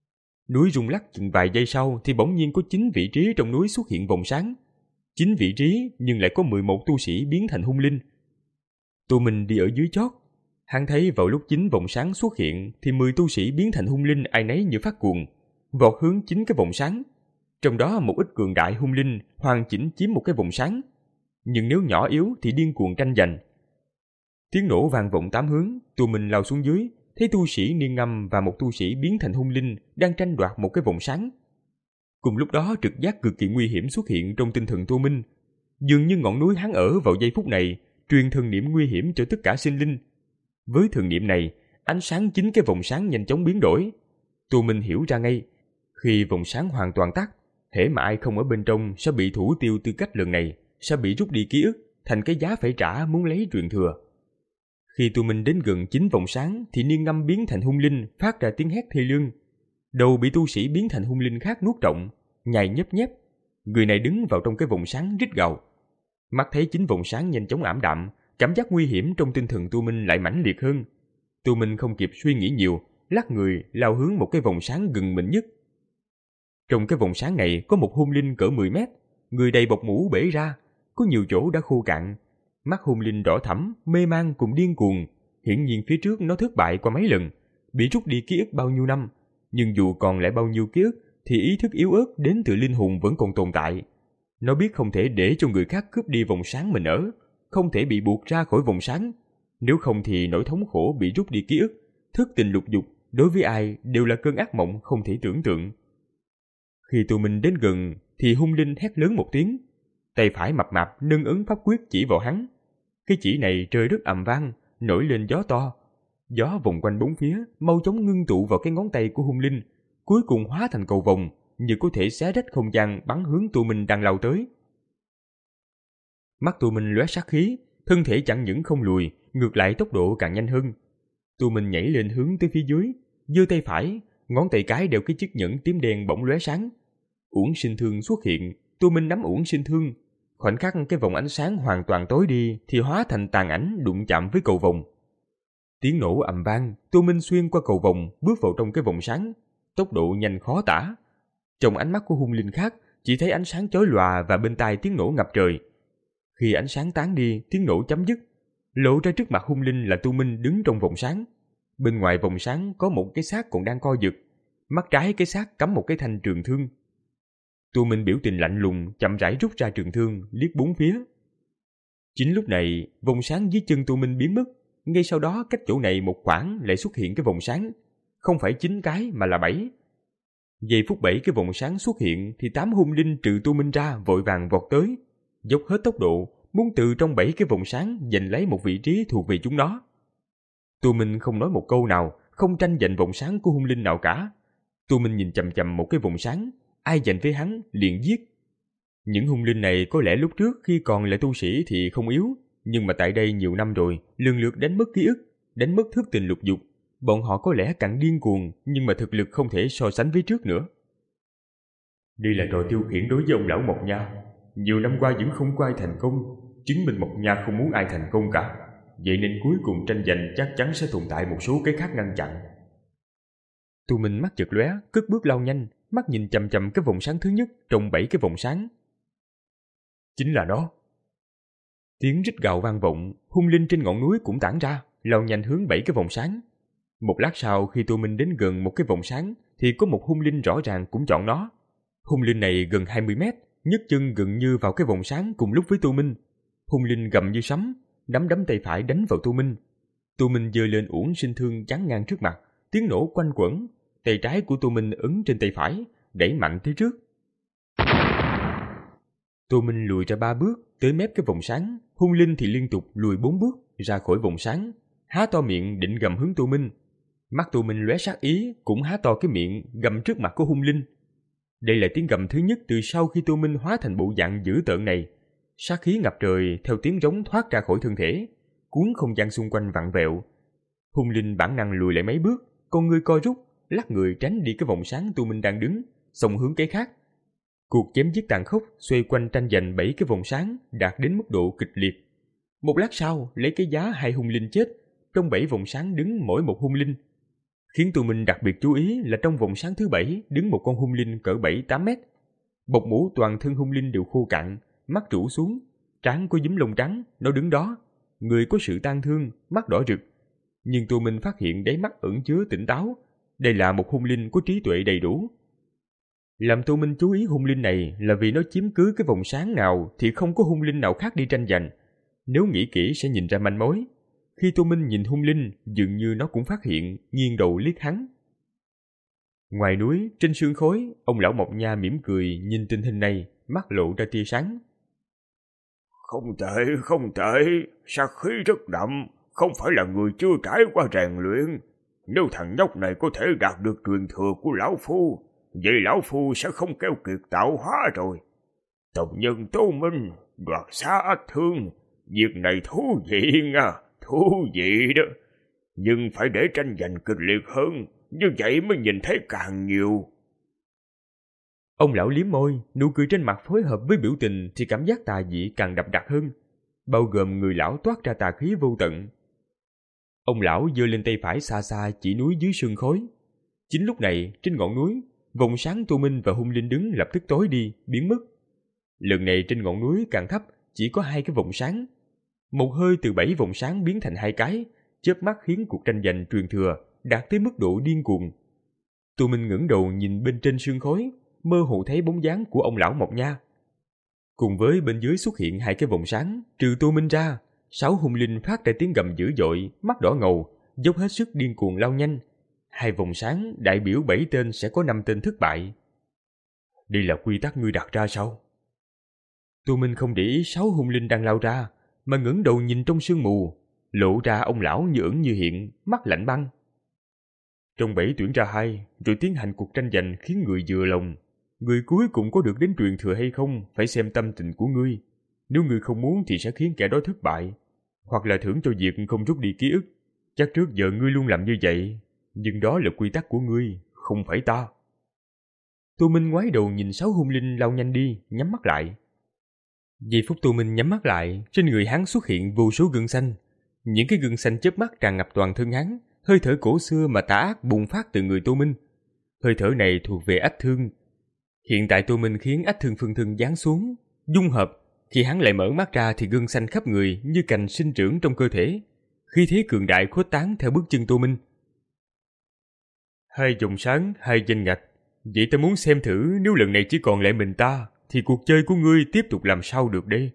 S2: Núi rung lắc chừng vài giây sau thì bỗng nhiên có chín vị trí trong núi xuất hiện vòng sáng. Chín vị trí nhưng lại có mười một tu sĩ biến thành hung linh. Tô Minh đi ở dưới chót. Hắn thấy vào lúc chín vòng sáng xuất hiện thì mười tu sĩ biến thành hung linh ai nấy như phát cuồng, vọt hướng chín cái vòng sáng. Trong đó một ít cường đại hung linh hoàn chỉnh chiếm một cái vòng sáng, nhưng nếu nhỏ yếu thì điên cuồng tranh giành. Tiếng nổ vang vọng tám hướng, Tô Minh lao xuống dưới, thấy tu sĩ Niên Ngâm và một tu sĩ biến thành hung linh đang tranh đoạt một cái vòng sáng. Cùng lúc đó trực giác cực kỳ nguy hiểm xuất hiện trong tinh thần Tô Minh. Dường như ngọn núi hắn ở vào giây phút này truyền thần niệm nguy hiểm cho tất cả sinh linh. Với thần niệm này, ánh sáng chính cái vòng sáng nhanh chóng biến đổi. Tô Minh hiểu ra ngay, khi vòng sáng hoàn toàn tắt, hễ mà ai không ở bên trong sẽ bị thủ tiêu tư cách lần này, sẽ bị rút đi ký ức, thành cái giá phải trả muốn lấy truyền thừa. Khi Tô Minh đến gần chín vòng sáng thì Niên Ngâm biến thành hung linh phát ra tiếng hét thê lương. Đầu bị tu sĩ biến thành hung linh khác nuốt trọn, nhai nhấp nhép. Người này đứng vào trong cái vòng sáng rít gào. Mắt thấy chín vòng sáng nhanh chóng ảm đạm, cảm giác nguy hiểm trong tinh thần Tô Minh lại mãnh liệt hơn. Tô Minh không kịp suy nghĩ nhiều, lắc người lao hướng một cái vòng sáng gần mình nhất. Trong cái vòng sáng này có một hung linh cỡ mười mét, người đầy bọc mũ bể ra, có nhiều chỗ đã khô cạn. Mắt hung linh đỏ thẫm, mê man cùng điên cuồng. Hiển nhiên phía trước nó thất bại qua mấy lần, bị rút đi ký ức bao nhiêu năm. Nhưng dù còn lại bao nhiêu ký ức thì ý thức yếu ớt đến từ linh hồn vẫn còn tồn tại. Nó biết không thể để cho người khác cướp đi vòng sáng mình ở, không thể bị buộc ra khỏi vòng sáng. Nếu không thì nỗi thống khổ bị rút đi ký ức, thức tình lục dục đối với ai đều là cơn ác mộng không thể tưởng tượng. Khi Tô Minh đến gần thì hung linh hét lớn một tiếng, tay phải mập mạp nâng ấn pháp quyết chỉ vào hắn. Cái chỉ này trời đất ầm vang, nổi lên gió to. Gió vòng quanh bốn phía, mau chóng ngưng tụ vào cái ngón tay của hung linh, cuối cùng hóa thành cầu vồng, như có thể xé rách không gian bắn hướng Tô Minh đang lao tới. Mắt Tô Minh lóe sát khí, thân thể chẳng những không lùi, ngược lại tốc độ càng nhanh hơn. Tô Minh nhảy lên hướng tới phía dưới, giơ tay phải, ngón tay cái đều cái chiếc nhẫn tím đen bỗng lóe sáng. Uổng sinh thương xuất hiện, Tô Minh nắm uổng sinh thương. Khoảnh khắc cái vòng ánh sáng hoàn toàn tối đi thì hóa thành tàn ảnh đụng chạm với cầu vồng. Tiếng nổ ầm vang, Tô Minh xuyên qua cầu vồng, bước vào trong cái vòng sáng, tốc độ nhanh khó tả. Trong ánh mắt của hung linh khác, chỉ thấy ánh sáng chói lòa và bên tai tiếng nổ ngập trời. Khi ánh sáng tán đi, tiếng nổ chấm dứt, lộ ra trước mặt hung linh là Tô Minh đứng trong vòng sáng. Bên ngoài vòng sáng có một cái xác còn đang co giật, mắt trái cái xác cắm một cái thanh trường thương. Tô Minh biểu tình lạnh lùng, chậm rãi rút ra trường thương, liếc bốn phía. Chính lúc này, vòng sáng dưới chân Tô Minh biến mất. Ngay sau đó cách chỗ này một khoảng lại xuất hiện cái vòng sáng, không phải chín cái mà là bảy. Giây phút bảy cái vòng sáng xuất hiện thì tám hung linh trừ Tô Minh ra vội vàng vọt tới, dốc hết tốc độ, muốn từ trong bảy cái vòng sáng giành lấy một vị trí thuộc về chúng nó. Tô Minh không nói một câu nào, không tranh giành vòng sáng của hung linh nào cả. Tô Minh nhìn chằm chằm một cái vòng sáng, ai giành với hắn liền giết. Những hung linh này có lẽ lúc trước khi còn là tu sĩ thì không yếu, nhưng mà tại đây nhiều năm rồi, lần lượt đánh mất ký ức, đánh mất thức tình lục dục. Bọn họ có lẽ càng điên cuồng, nhưng mà thực lực không thể so sánh với trước nữa. Đây là trò tiêu khiển đối với ông lão Mộc Nha. Nhiều năm qua vẫn không có ai thành công, chứng minh Mộc Nha không muốn ai thành công cả. Vậy nên cuối cùng tranh giành chắc chắn sẽ tồn tại một số cái khác ngăn chặn. Tô Minh mắt chợt lóe, cất bước lao nhanh, mắt nhìn chằm chằm cái vòng sáng thứ nhất trong bảy cái vòng sáng. Chính là nó. Tiếng rít gào vang vọng, hung linh trên ngọn núi cũng tản ra, lao nhanh hướng bảy cái vòng sáng. Một lát sau khi Tô Minh đến gần một cái vòng sáng thì có một hung linh rõ ràng cũng chọn nó. Hung linh này gần hai mươi mét, nhấc chân gần như vào cái vòng sáng cùng lúc với Tô Minh. Hung linh gầm như sấm, nắm đấm tay phải đánh vào Tô Minh. Tô Minh giơ lên uổng sinh thương chắn ngang trước mặt, tiếng nổ quanh quẩn. Tay trái của Tô Minh ấn trên tay phải, đẩy mạnh tới trước. Tô Minh lùi ra ba bước tới mép cái vòng sáng, hung linh thì liên tục lùi bốn bước ra khỏi vòng sáng, há to miệng định gầm hướng Tô Minh. Mắt Tô Minh lóe sát ý, cũng há to cái miệng gầm trước mặt của hung linh. Đây là tiếng gầm thứ nhất từ sau khi Tô Minh hóa thành bộ dạng dữ tợn này. Sát khí ngập trời theo tiếng rống thoát ra khỏi thân thể, cuốn không gian xung quanh vặn vẹo. Hung linh bản năng lùi lại mấy bước, con ngươi co rút, lắc người tránh đi cái vòng sáng Tô Minh đang đứng, xông hướng cái khác. Cuộc chém giết tàn khốc xoay quanh tranh giành bảy cái vòng sáng đạt đến mức độ kịch liệt. Một lát sau, lấy cái giá hai hung linh chết, trong bảy vòng sáng đứng mỗi một hung linh. Khiến Tô Minh đặc biệt chú ý là trong vòng sáng thứ bảy đứng một con hung linh cỡ bảy tám mét. Bọc mũ toàn thân hung linh đều khô cạn, mắt rũ xuống, trán có dính lông trắng, nó đứng đó, người có sự tang thương, mắt đỏ rực. Nhưng Tô Minh phát hiện đáy mắt ẩn chứa tỉnh táo, đây là một hung linh có trí tuệ đầy đủ. Làm Tô Minh chú ý hung linh này là vì nó chiếm cứ cái vòng sáng nào thì không có hung linh nào khác đi tranh giành. Nếu nghĩ kỹ sẽ nhìn ra manh mối. Khi Tô Minh nhìn hung linh, dường như nó cũng phát hiện, nghiêng đầu liếc hắn. Ngoài núi, trên sương khói, ông lão Mộc Nha mỉm cười nhìn tình hình này, mắt lộ ra tia sáng.
S3: Không tệ, không tệ, sát khí rất đậm, không phải là người chưa trải qua rèn luyện. Nếu thằng nhóc này có thể đạt được truyền thừa của lão phu, vậy lão phu sẽ không keo kiệt tạo hóa rồi. Tổng nhân Tô Minh, đoạt xá ách thương, việc này thú vị nha, thú vị đó. Nhưng phải để tranh giành kịch liệt hơn, như vậy mới nhìn thấy càng nhiều.
S2: Ông lão liếm môi, nụ cười trên mặt phối hợp với biểu tình thì cảm giác tà dị càng đậm đặc hơn, bao gồm người lão toát ra tà khí vô tận. Ông lão giơ lên tay phải xa xa chỉ núi dưới sương khói. Chính lúc này, trên ngọn núi, vòng sáng Tô Minh và hung linh đứng lập tức tối đi, biến mất. Lần này trên ngọn núi càng thấp, chỉ có hai cái vòng sáng. Một hơi từ bảy vòng sáng biến thành hai cái, chớp mắt khiến cuộc tranh giành truyền thừa đạt tới mức độ điên cuồng. Tô Minh ngẩng đầu nhìn bên trên sương khói, mơ hồ thấy bóng dáng của ông lão Mộc Nha. Cùng với bên dưới xuất hiện hai cái vòng sáng, trừ Tô Minh ra, sáu hung linh phát ra tiếng gầm dữ dội, mắt đỏ ngầu, dốc hết sức điên cuồng lao nhanh. Hai vòng sáng đại biểu bảy tên sẽ có năm tên thất bại. Đây là quy tắc ngươi đặt ra sao? Tô Minh không để ý sáu hung linh đang lao ra, mà ngẩng đầu nhìn trong sương mù, lộ ra ông lão như ẩn như hiện, mắt lạnh băng. Trong bảy tuyển ra hai, rồi tiến hành cuộc tranh giành khiến người vừa lòng. Người cuối cùng có được đến truyền thừa hay không phải xem tâm tình của ngươi. Nếu ngươi không muốn thì sẽ khiến kẻ đó thất bại, hoặc là thưởng cho việc không rút đi ký ức. Chắc trước giờ ngươi luôn làm như vậy, nhưng đó là quy tắc của ngươi, không phải ta. Tô Minh ngoái đầu nhìn sáu hung linh lao nhanh đi, nhắm mắt lại. Giây phút Tô Minh nhắm mắt lại, trên người hắn xuất hiện vô số gân xanh. Những cái gân xanh chớp mắt tràn ngập toàn thân hắn, hơi thở cổ xưa mà tà ác bùng phát từ người Tô Minh. Hơi thở này thuộc về ách thương. Hiện tại Tô Minh khiến ách thương phân thân giáng xuống, dung hợp. Khi hắn lại mở mắt ra thì gân xanh khắp người như cành sinh trưởng trong cơ thể. Khí thế cường đại khuếch tán theo bước chân Tô Minh. Hai dòng sáng, hai danh ngạch. Vậy ta muốn xem thử nếu lần này chỉ còn lại mình ta, thì cuộc chơi của ngươi tiếp tục làm sao được đây?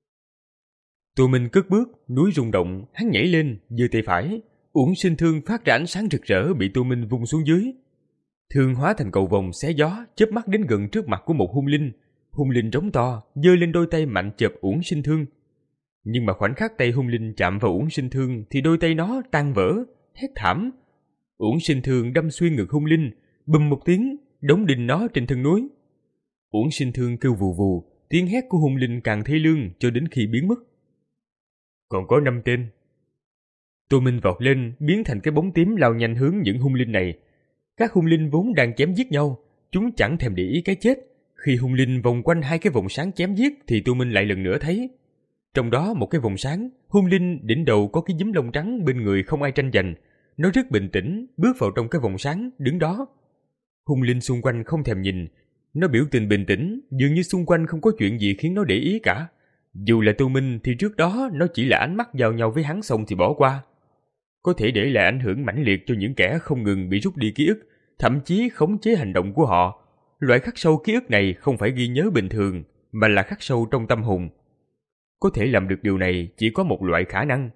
S2: Tô Minh cất bước, núi rung động, hắn nhảy lên, giơ tay phải. Uổng sinh thương phát ra ánh sáng rực rỡ bị Tô Minh vung xuống dưới. Thương hóa thành cầu vồng xé gió, chớp mắt đến gần trước mặt của một hung linh. Hung linh rống to, giơ lên đôi tay mạnh chộp Uổng sinh thương. Nhưng mà khoảnh khắc tay hung linh chạm vào Uổng sinh thương thì đôi tay nó tan vỡ, hét thảm. Uổng sinh thương đâm xuyên ngực hung linh, bùm một tiếng, đóng đinh nó trên thân núi. Uổng sinh thương kêu vù vù, tiếng hét của hung linh càng thê lương cho đến khi biến mất. Còn có năm tên. Tô Minh vọt lên, biến thành cái bóng tím lao nhanh hướng những hung linh này. Các hung linh vốn đang chém giết nhau, chúng chẳng thèm để ý cái chết. Khi hung linh vòng quanh hai cái vòng sáng chém giết thì Tô Minh lại lần nữa thấy. Trong đó một cái vòng sáng, hung linh đỉnh đầu có cái giấm lông trắng bên người không ai tranh giành. Nó rất bình tĩnh, bước vào trong cái vòng sáng, đứng đó. Hung linh xung quanh không thèm nhìn. Nó biểu tình bình tĩnh, dường như xung quanh không có chuyện gì khiến nó để ý cả. Dù là Tô Minh thì trước đó nó chỉ là ánh mắt giao nhau với hắn xong thì bỏ qua. Có thể để lại ảnh hưởng mãnh liệt cho những kẻ không ngừng bị rút đi ký ức, thậm chí khống chế hành động của họ. Loại khắc sâu ký ức này không phải ghi nhớ bình thường, mà là khắc sâu trong tâm hồn. Có thể làm được điều này chỉ có một loại khả năng.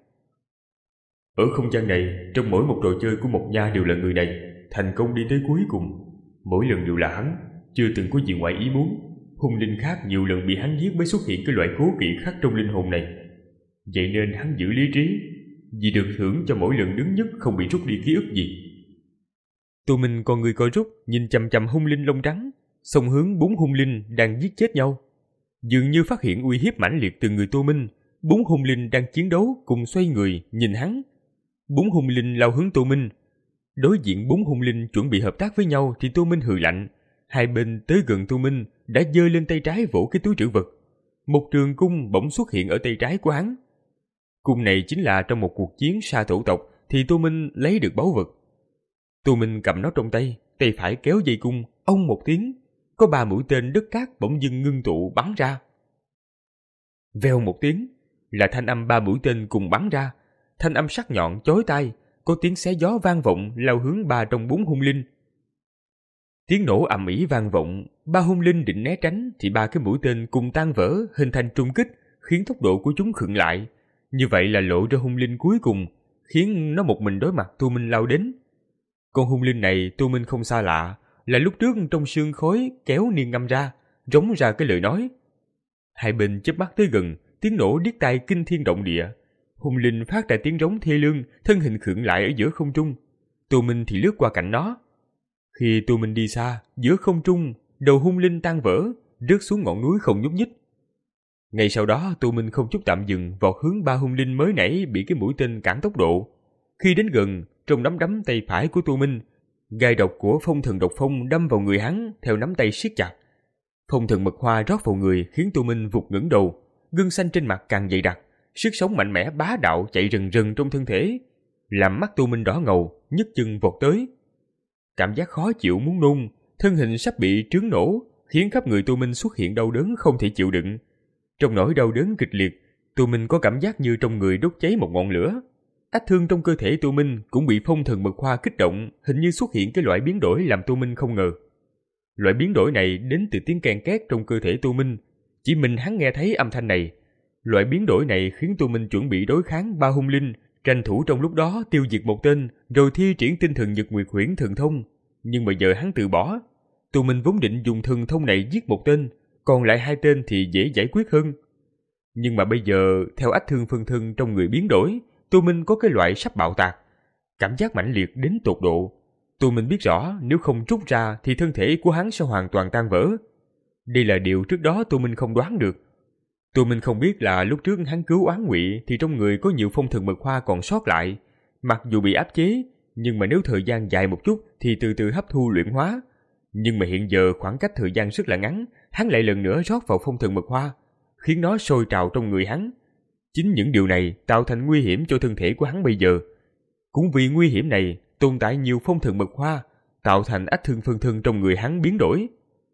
S2: Ở không gian này, trong mỗi một trò chơi của Mộc Nha đều là người này, thành công đi tới cuối cùng. Mỗi lần đều là hắn, chưa từng có gì ngoài ý muốn. Hung linh khác nhiều lần bị hắn giết mới xuất hiện cái loại cố kỵ khắc trong linh hồn này. Vậy nên hắn giữ lý trí, vì được thưởng cho mỗi lần đứng nhất không bị rút đi ký ức gì. Tô Minh còn người coi rút, nhìn chằm chằm hung linh lông trắng, xông hướng bốn hung linh đang giết chết nhau. Dường như phát hiện uy hiếp mãnh liệt từ người Tô Minh, bốn hung linh đang chiến đấu cùng xoay người nhìn hắn. Bốn hung linh lao hướng Tô Minh. Đối diện bốn hung linh chuẩn bị hợp tác với nhau thì Tô Minh hừ lạnh. Hai bên tới gần Tô Minh đã giơ lên tay trái vỗ cái túi trữ vật. Một trường cung bỗng xuất hiện ở tay trái của hắn. Cung này chính là trong một cuộc chiến sa thổ tộc thì Tô Minh lấy được báu vật. Tô Minh cầm nó trong tay, tay phải kéo dây cung, ông một tiếng, có ba mũi tên đất cát bỗng dưng ngưng tụ bắn ra. Vèo một tiếng, là thanh âm ba mũi tên cùng bắn ra, thanh âm sắc nhọn chói tai, có tiếng xé gió vang vọng lao hướng ba trong bốn hung linh. Tiếng nổ ầm ĩ vang vọng, ba hung linh định né tránh thì ba cái mũi tên cùng tan vỡ hình thành trung kích, khiến tốc độ của chúng khựng lại. Như vậy là lộ ra hung linh cuối cùng, khiến nó một mình đối mặt Tô Minh lao đến. Con hung linh này Tô Minh không xa lạ, là lúc trước trong sương khói kéo niên ngâm ra, rống ra cái lời nói. Hai bên chớp mắt tới gần, tiếng nổ điếc tai kinh thiên động địa. Hung linh phát ra tiếng rống thê lương, thân hình khựng lại ở giữa không trung. Tô Minh thì lướt qua cạnh nó. Khi Tô Minh đi xa, giữa không trung, đầu hung linh tan vỡ, rớt xuống ngọn núi không nhúc nhích. Ngay sau đó, Tô Minh không chút tạm dừng vọt hướng ba hung linh mới nãy bị cái mũi tên cản tốc độ. Khi đến gần, trong nắm đấm tay phải của Tô Minh, gai độc của phong thần độc phong đâm vào người hắn theo nắm tay siết chặt. Phong thần mật hoa rót vào người khiến Tô Minh vụt ngẩng đầu, gân xanh trên mặt càng dày đặc, sức sống mạnh mẽ bá đạo chạy rần rần trong thân thể, làm mắt Tô Minh đỏ ngầu, nhấc chân vọt tới. Cảm giác khó chịu muốn nôn, thân hình sắp bị trướng nổ, khiến khắp người Tô Minh xuất hiện đau đớn không thể chịu đựng. Trong nỗi đau đớn kịch liệt, Tô Minh có cảm giác như trong người đốt cháy một ngọn lửa. Ách thương trong cơ thể Tô Minh cũng bị phong thần mật hoa kích động, hình như xuất hiện cái loại biến đổi làm Tô Minh không ngờ. Loại biến đổi này đến từ tiếng ken két trong cơ thể Tô Minh, chỉ mình hắn nghe thấy âm thanh này. Loại biến đổi này khiến Tô Minh chuẩn bị đối kháng ba hung linh, tranh thủ trong lúc đó tiêu diệt một tên, rồi thi triển tinh thần nhật nguyệt huyễn thần thông. Nhưng mà giờ hắn từ bỏ. Tô Minh vốn định dùng thần thông này giết một tên, còn lại hai tên thì dễ giải quyết hơn. Nhưng mà bây giờ, theo ách thương phân thân trong người biến đổi, Tô Minh có cái loại sắp bạo tạc. Cảm giác mãnh liệt đến tột độ. Tô Minh biết rõ nếu không rút ra thì thân thể của hắn sẽ hoàn toàn tan vỡ. Đây là điều trước đó Tô Minh không đoán được. Tô Minh không biết là lúc trước hắn cứu Oán Ngụy thì trong người có nhiều phong thần mật hoa còn sót lại. Mặc dù bị áp chế, nhưng mà nếu thời gian dài một chút thì từ từ hấp thu luyện hóa. Nhưng mà hiện giờ khoảng cách thời gian rất là ngắn, hắn lại lần nữa rót vào phong thần mật hoa, khiến nó sôi trào trong người hắn. Chính những điều này tạo thành nguy hiểm cho thân thể của hắn bây giờ. Cũng vì nguy hiểm này, tồn tại nhiều phong thần mật hoa, tạo thành ách thương phân thân trong người hắn biến đổi.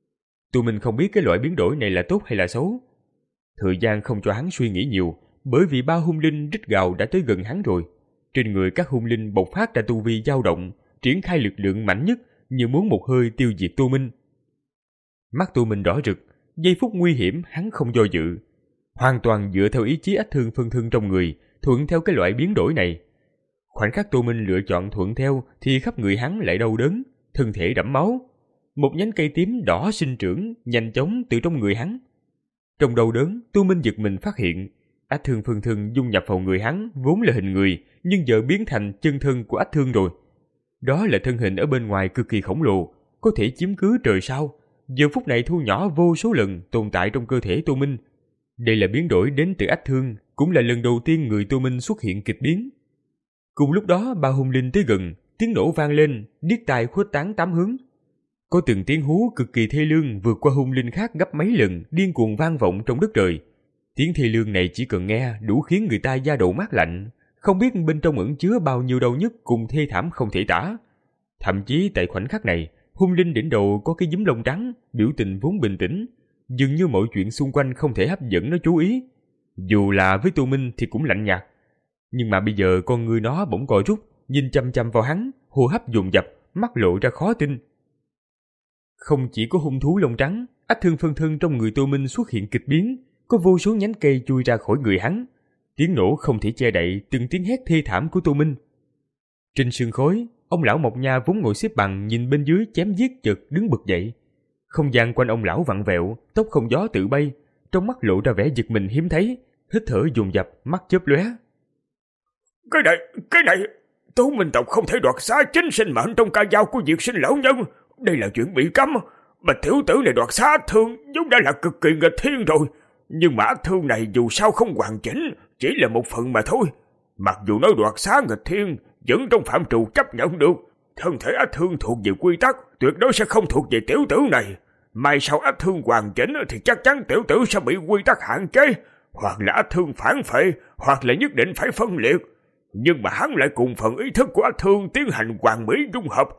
S2: Tụi mình không biết cái loại biến đổi này là tốt hay là xấu. Thời gian không cho hắn suy nghĩ nhiều, bởi vì ba hung linh rít gào đã tới gần hắn rồi. Trên người các hung linh bộc phát ra tu vi dao động, triển khai lực lượng mạnh nhất, như muốn một hơi tiêu diệt Tô Minh. Mắt Tô Minh đỏ rực, giây phút nguy hiểm hắn không do dự, hoàn toàn dựa theo ý chí ách thương phân thân trong người, thuận theo cái loại biến đổi này. Khoảnh khắc Tô Minh lựa chọn thuận theo thì khắp người hắn lại đau đớn, thân thể đẫm máu. Một nhánh cây tím đỏ sinh trưởng nhanh chóng từ trong người hắn. Trong đau đớn, Tô Minh giật mình phát hiện ách thương phân thân dung nhập vào người hắn vốn là hình người, nhưng giờ biến thành chân thân của ách thương rồi. Đó là thân hình ở bên ngoài cực kỳ khổng lồ, có thể chiếm cứ trời sao, giờ phút này thu nhỏ vô số lần tồn tại trong cơ thể Tô Minh. Đây là biến đổi đến từ ách thương, cũng là lần đầu tiên người Tô Minh xuất hiện kịch biến. Cùng lúc đó ba hung linh tới gần, tiếng nổ vang lên, điếc tai khuếch tán tám hướng. Có từng tiếng hú cực kỳ thê lương vượt qua hung linh khác gấp mấy lần, điên cuồng vang vọng trong đất trời. Tiếng thê lương này chỉ cần nghe đủ khiến người ta da đầu mát lạnh, không biết bên trong ẩn chứa bao nhiêu đau nhức cùng thê thảm không thể tả. Thậm chí tại khoảnh khắc này, hung linh đỉnh đầu có cái giúm lông trắng, biểu tình vốn bình tĩnh, dường như mọi chuyện xung quanh không thể hấp dẫn nó chú ý. Dù là với Tô Minh thì cũng lạnh nhạt, nhưng mà bây giờ con người nó bỗng co rút, nhìn chăm chăm vào hắn, hô hấp dồn dập, mắt lộ ra khó tin. Không chỉ có hung thú lông trắng, ách thương phân thân trong người Tô Minh xuất hiện kịch biến, có vô số nhánh cây chui ra khỏi người hắn. Tiếng nổ không thể che đậy từng tiếng hét thê thảm của Tô Minh. Trên sương khói, ông lão Mộc Nha vốn ngồi xếp bằng nhìn bên dưới chém giết chợt đứng bật dậy. Không gian quanh ông lão vặn vẹo, tóc không gió tự bay, trong mắt lộ ra vẻ giật mình hiếm thấy, hít thở dồn dập, mắt chớp lóe.
S3: Cái này, cái này, Tố Minh tộc không thể đoạt xá chính sinh mệnh trong ca dao của Diệt Sinh lão nhân. Đây là chuyện bị cấm. Bạch tiểu tử này đoạt xá ác thương vốn đã là cực kỳ nghịch thiên rồi. Nhưng mà ác thương này dù sao không hoàn chỉnh, chỉ là một phần mà thôi. Mặc dù nói đoạt xá nghịch thiên, vẫn trong phạm trù chấp nhận được. Thân thể ác thương thuộc về quy tắc, tuyệt đối sẽ không thuộc về tiểu tử này. Mai sau ác thương hoàn chỉnh thì chắc chắn tiểu tử sẽ bị quy tắc hạn chế, hoặc là ác thương phản phệ, hoặc là nhất định phải phân liệt. Nhưng mà hắn lại cùng phần ý thức của ác thương tiến hành hoàn mỹ dung hợp,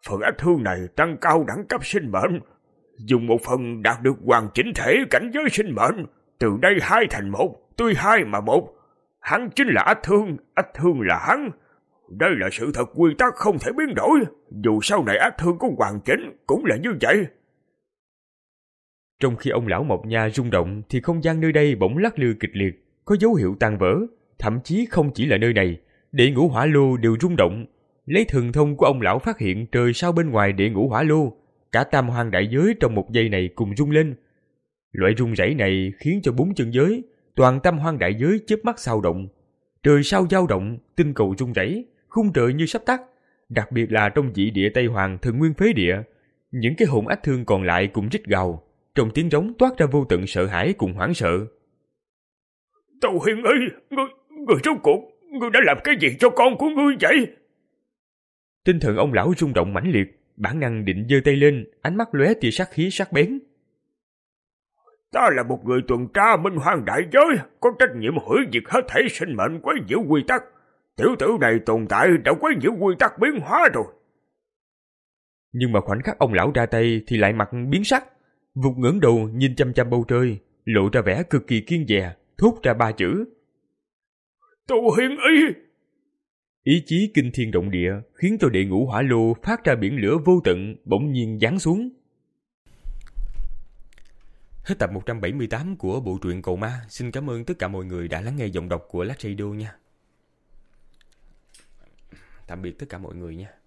S3: Phần ách thương này tăng cao đẳng cấp sinh mệnh, dùng một phần đạt được hoàn chỉnh thể cảnh giới sinh mệnh, từ đây hai thành một, tuy hai mà một. Hắn chính là ách thương, ách thương là hắn. Đây là sự thật quy tắc không thể biến đổi, dù sau này ách thương có hoàn chỉnh cũng là như vậy.
S2: Trong khi ông lão Mộc Nha rung động thì không gian nơi đây bỗng lắc lư kịch liệt, có dấu hiệu tan vỡ. Thậm chí không chỉ là nơi này, địa ngũ hỏa lô đều rung động. Lấy thần thông của ông lão phát hiện trời sao bên ngoài địa ngũ hỏa lô, cả tam hoang đại giới trong một giây này cùng rung lên. Loại rung rẩy này khiến cho bốn chân giới, toàn tam hoang đại giới chớp mắt sao động. Trời sao dao động, tinh cầu rung rẩy, khung trời như sắp tắt. Đặc biệt là trong dị địa Tây Hoàng Thần Nguyên Phế Địa, những cái hồn ách thương còn lại cũng rít gào, trong tiếng rống toát ra vô tận sợ hãi cùng hoảng sợ.
S3: Tâu Hiên ơi, ngươi, ngươi rốt cuộc, ngươi đã làm cái gì cho con của ngươi vậy?
S2: Tinh thần ông lão rung động mãnh liệt, bản năng định giơ tay lên, ánh mắt lóe tia sát khí sắc bén.
S3: Ta là một người tuần tra minh hoang đại giới, có trách nhiệm hủy diệt hết thảy sinh mệnh, quấy nhiễu quy tắc. Tiểu tử này tồn tại đã quấy nhiễu quy tắc biến hóa rồi.
S2: Nhưng mà khoảnh khắc ông lão ra tay thì lại mặt biến sắc, vụt ngẩng đầu nhìn chăm chăm bầu trời, lộ ra vẻ cực kỳ kiên dè, thốt ra ba chữ:
S3: Tô Hiên ý.
S2: Ý chí kinh thiên động địa khiến cho địa ngũ hỏa lô phát ra biển lửa vô tận bỗng nhiên giáng xuống. Hết tập một trăm bảy mươi tám của bộ truyện Cầu Ma. Xin cảm ơn tất cả mọi người đã lắng nghe giọng đọc của Lát Radio nha. Tạm biệt tất cả mọi người nha.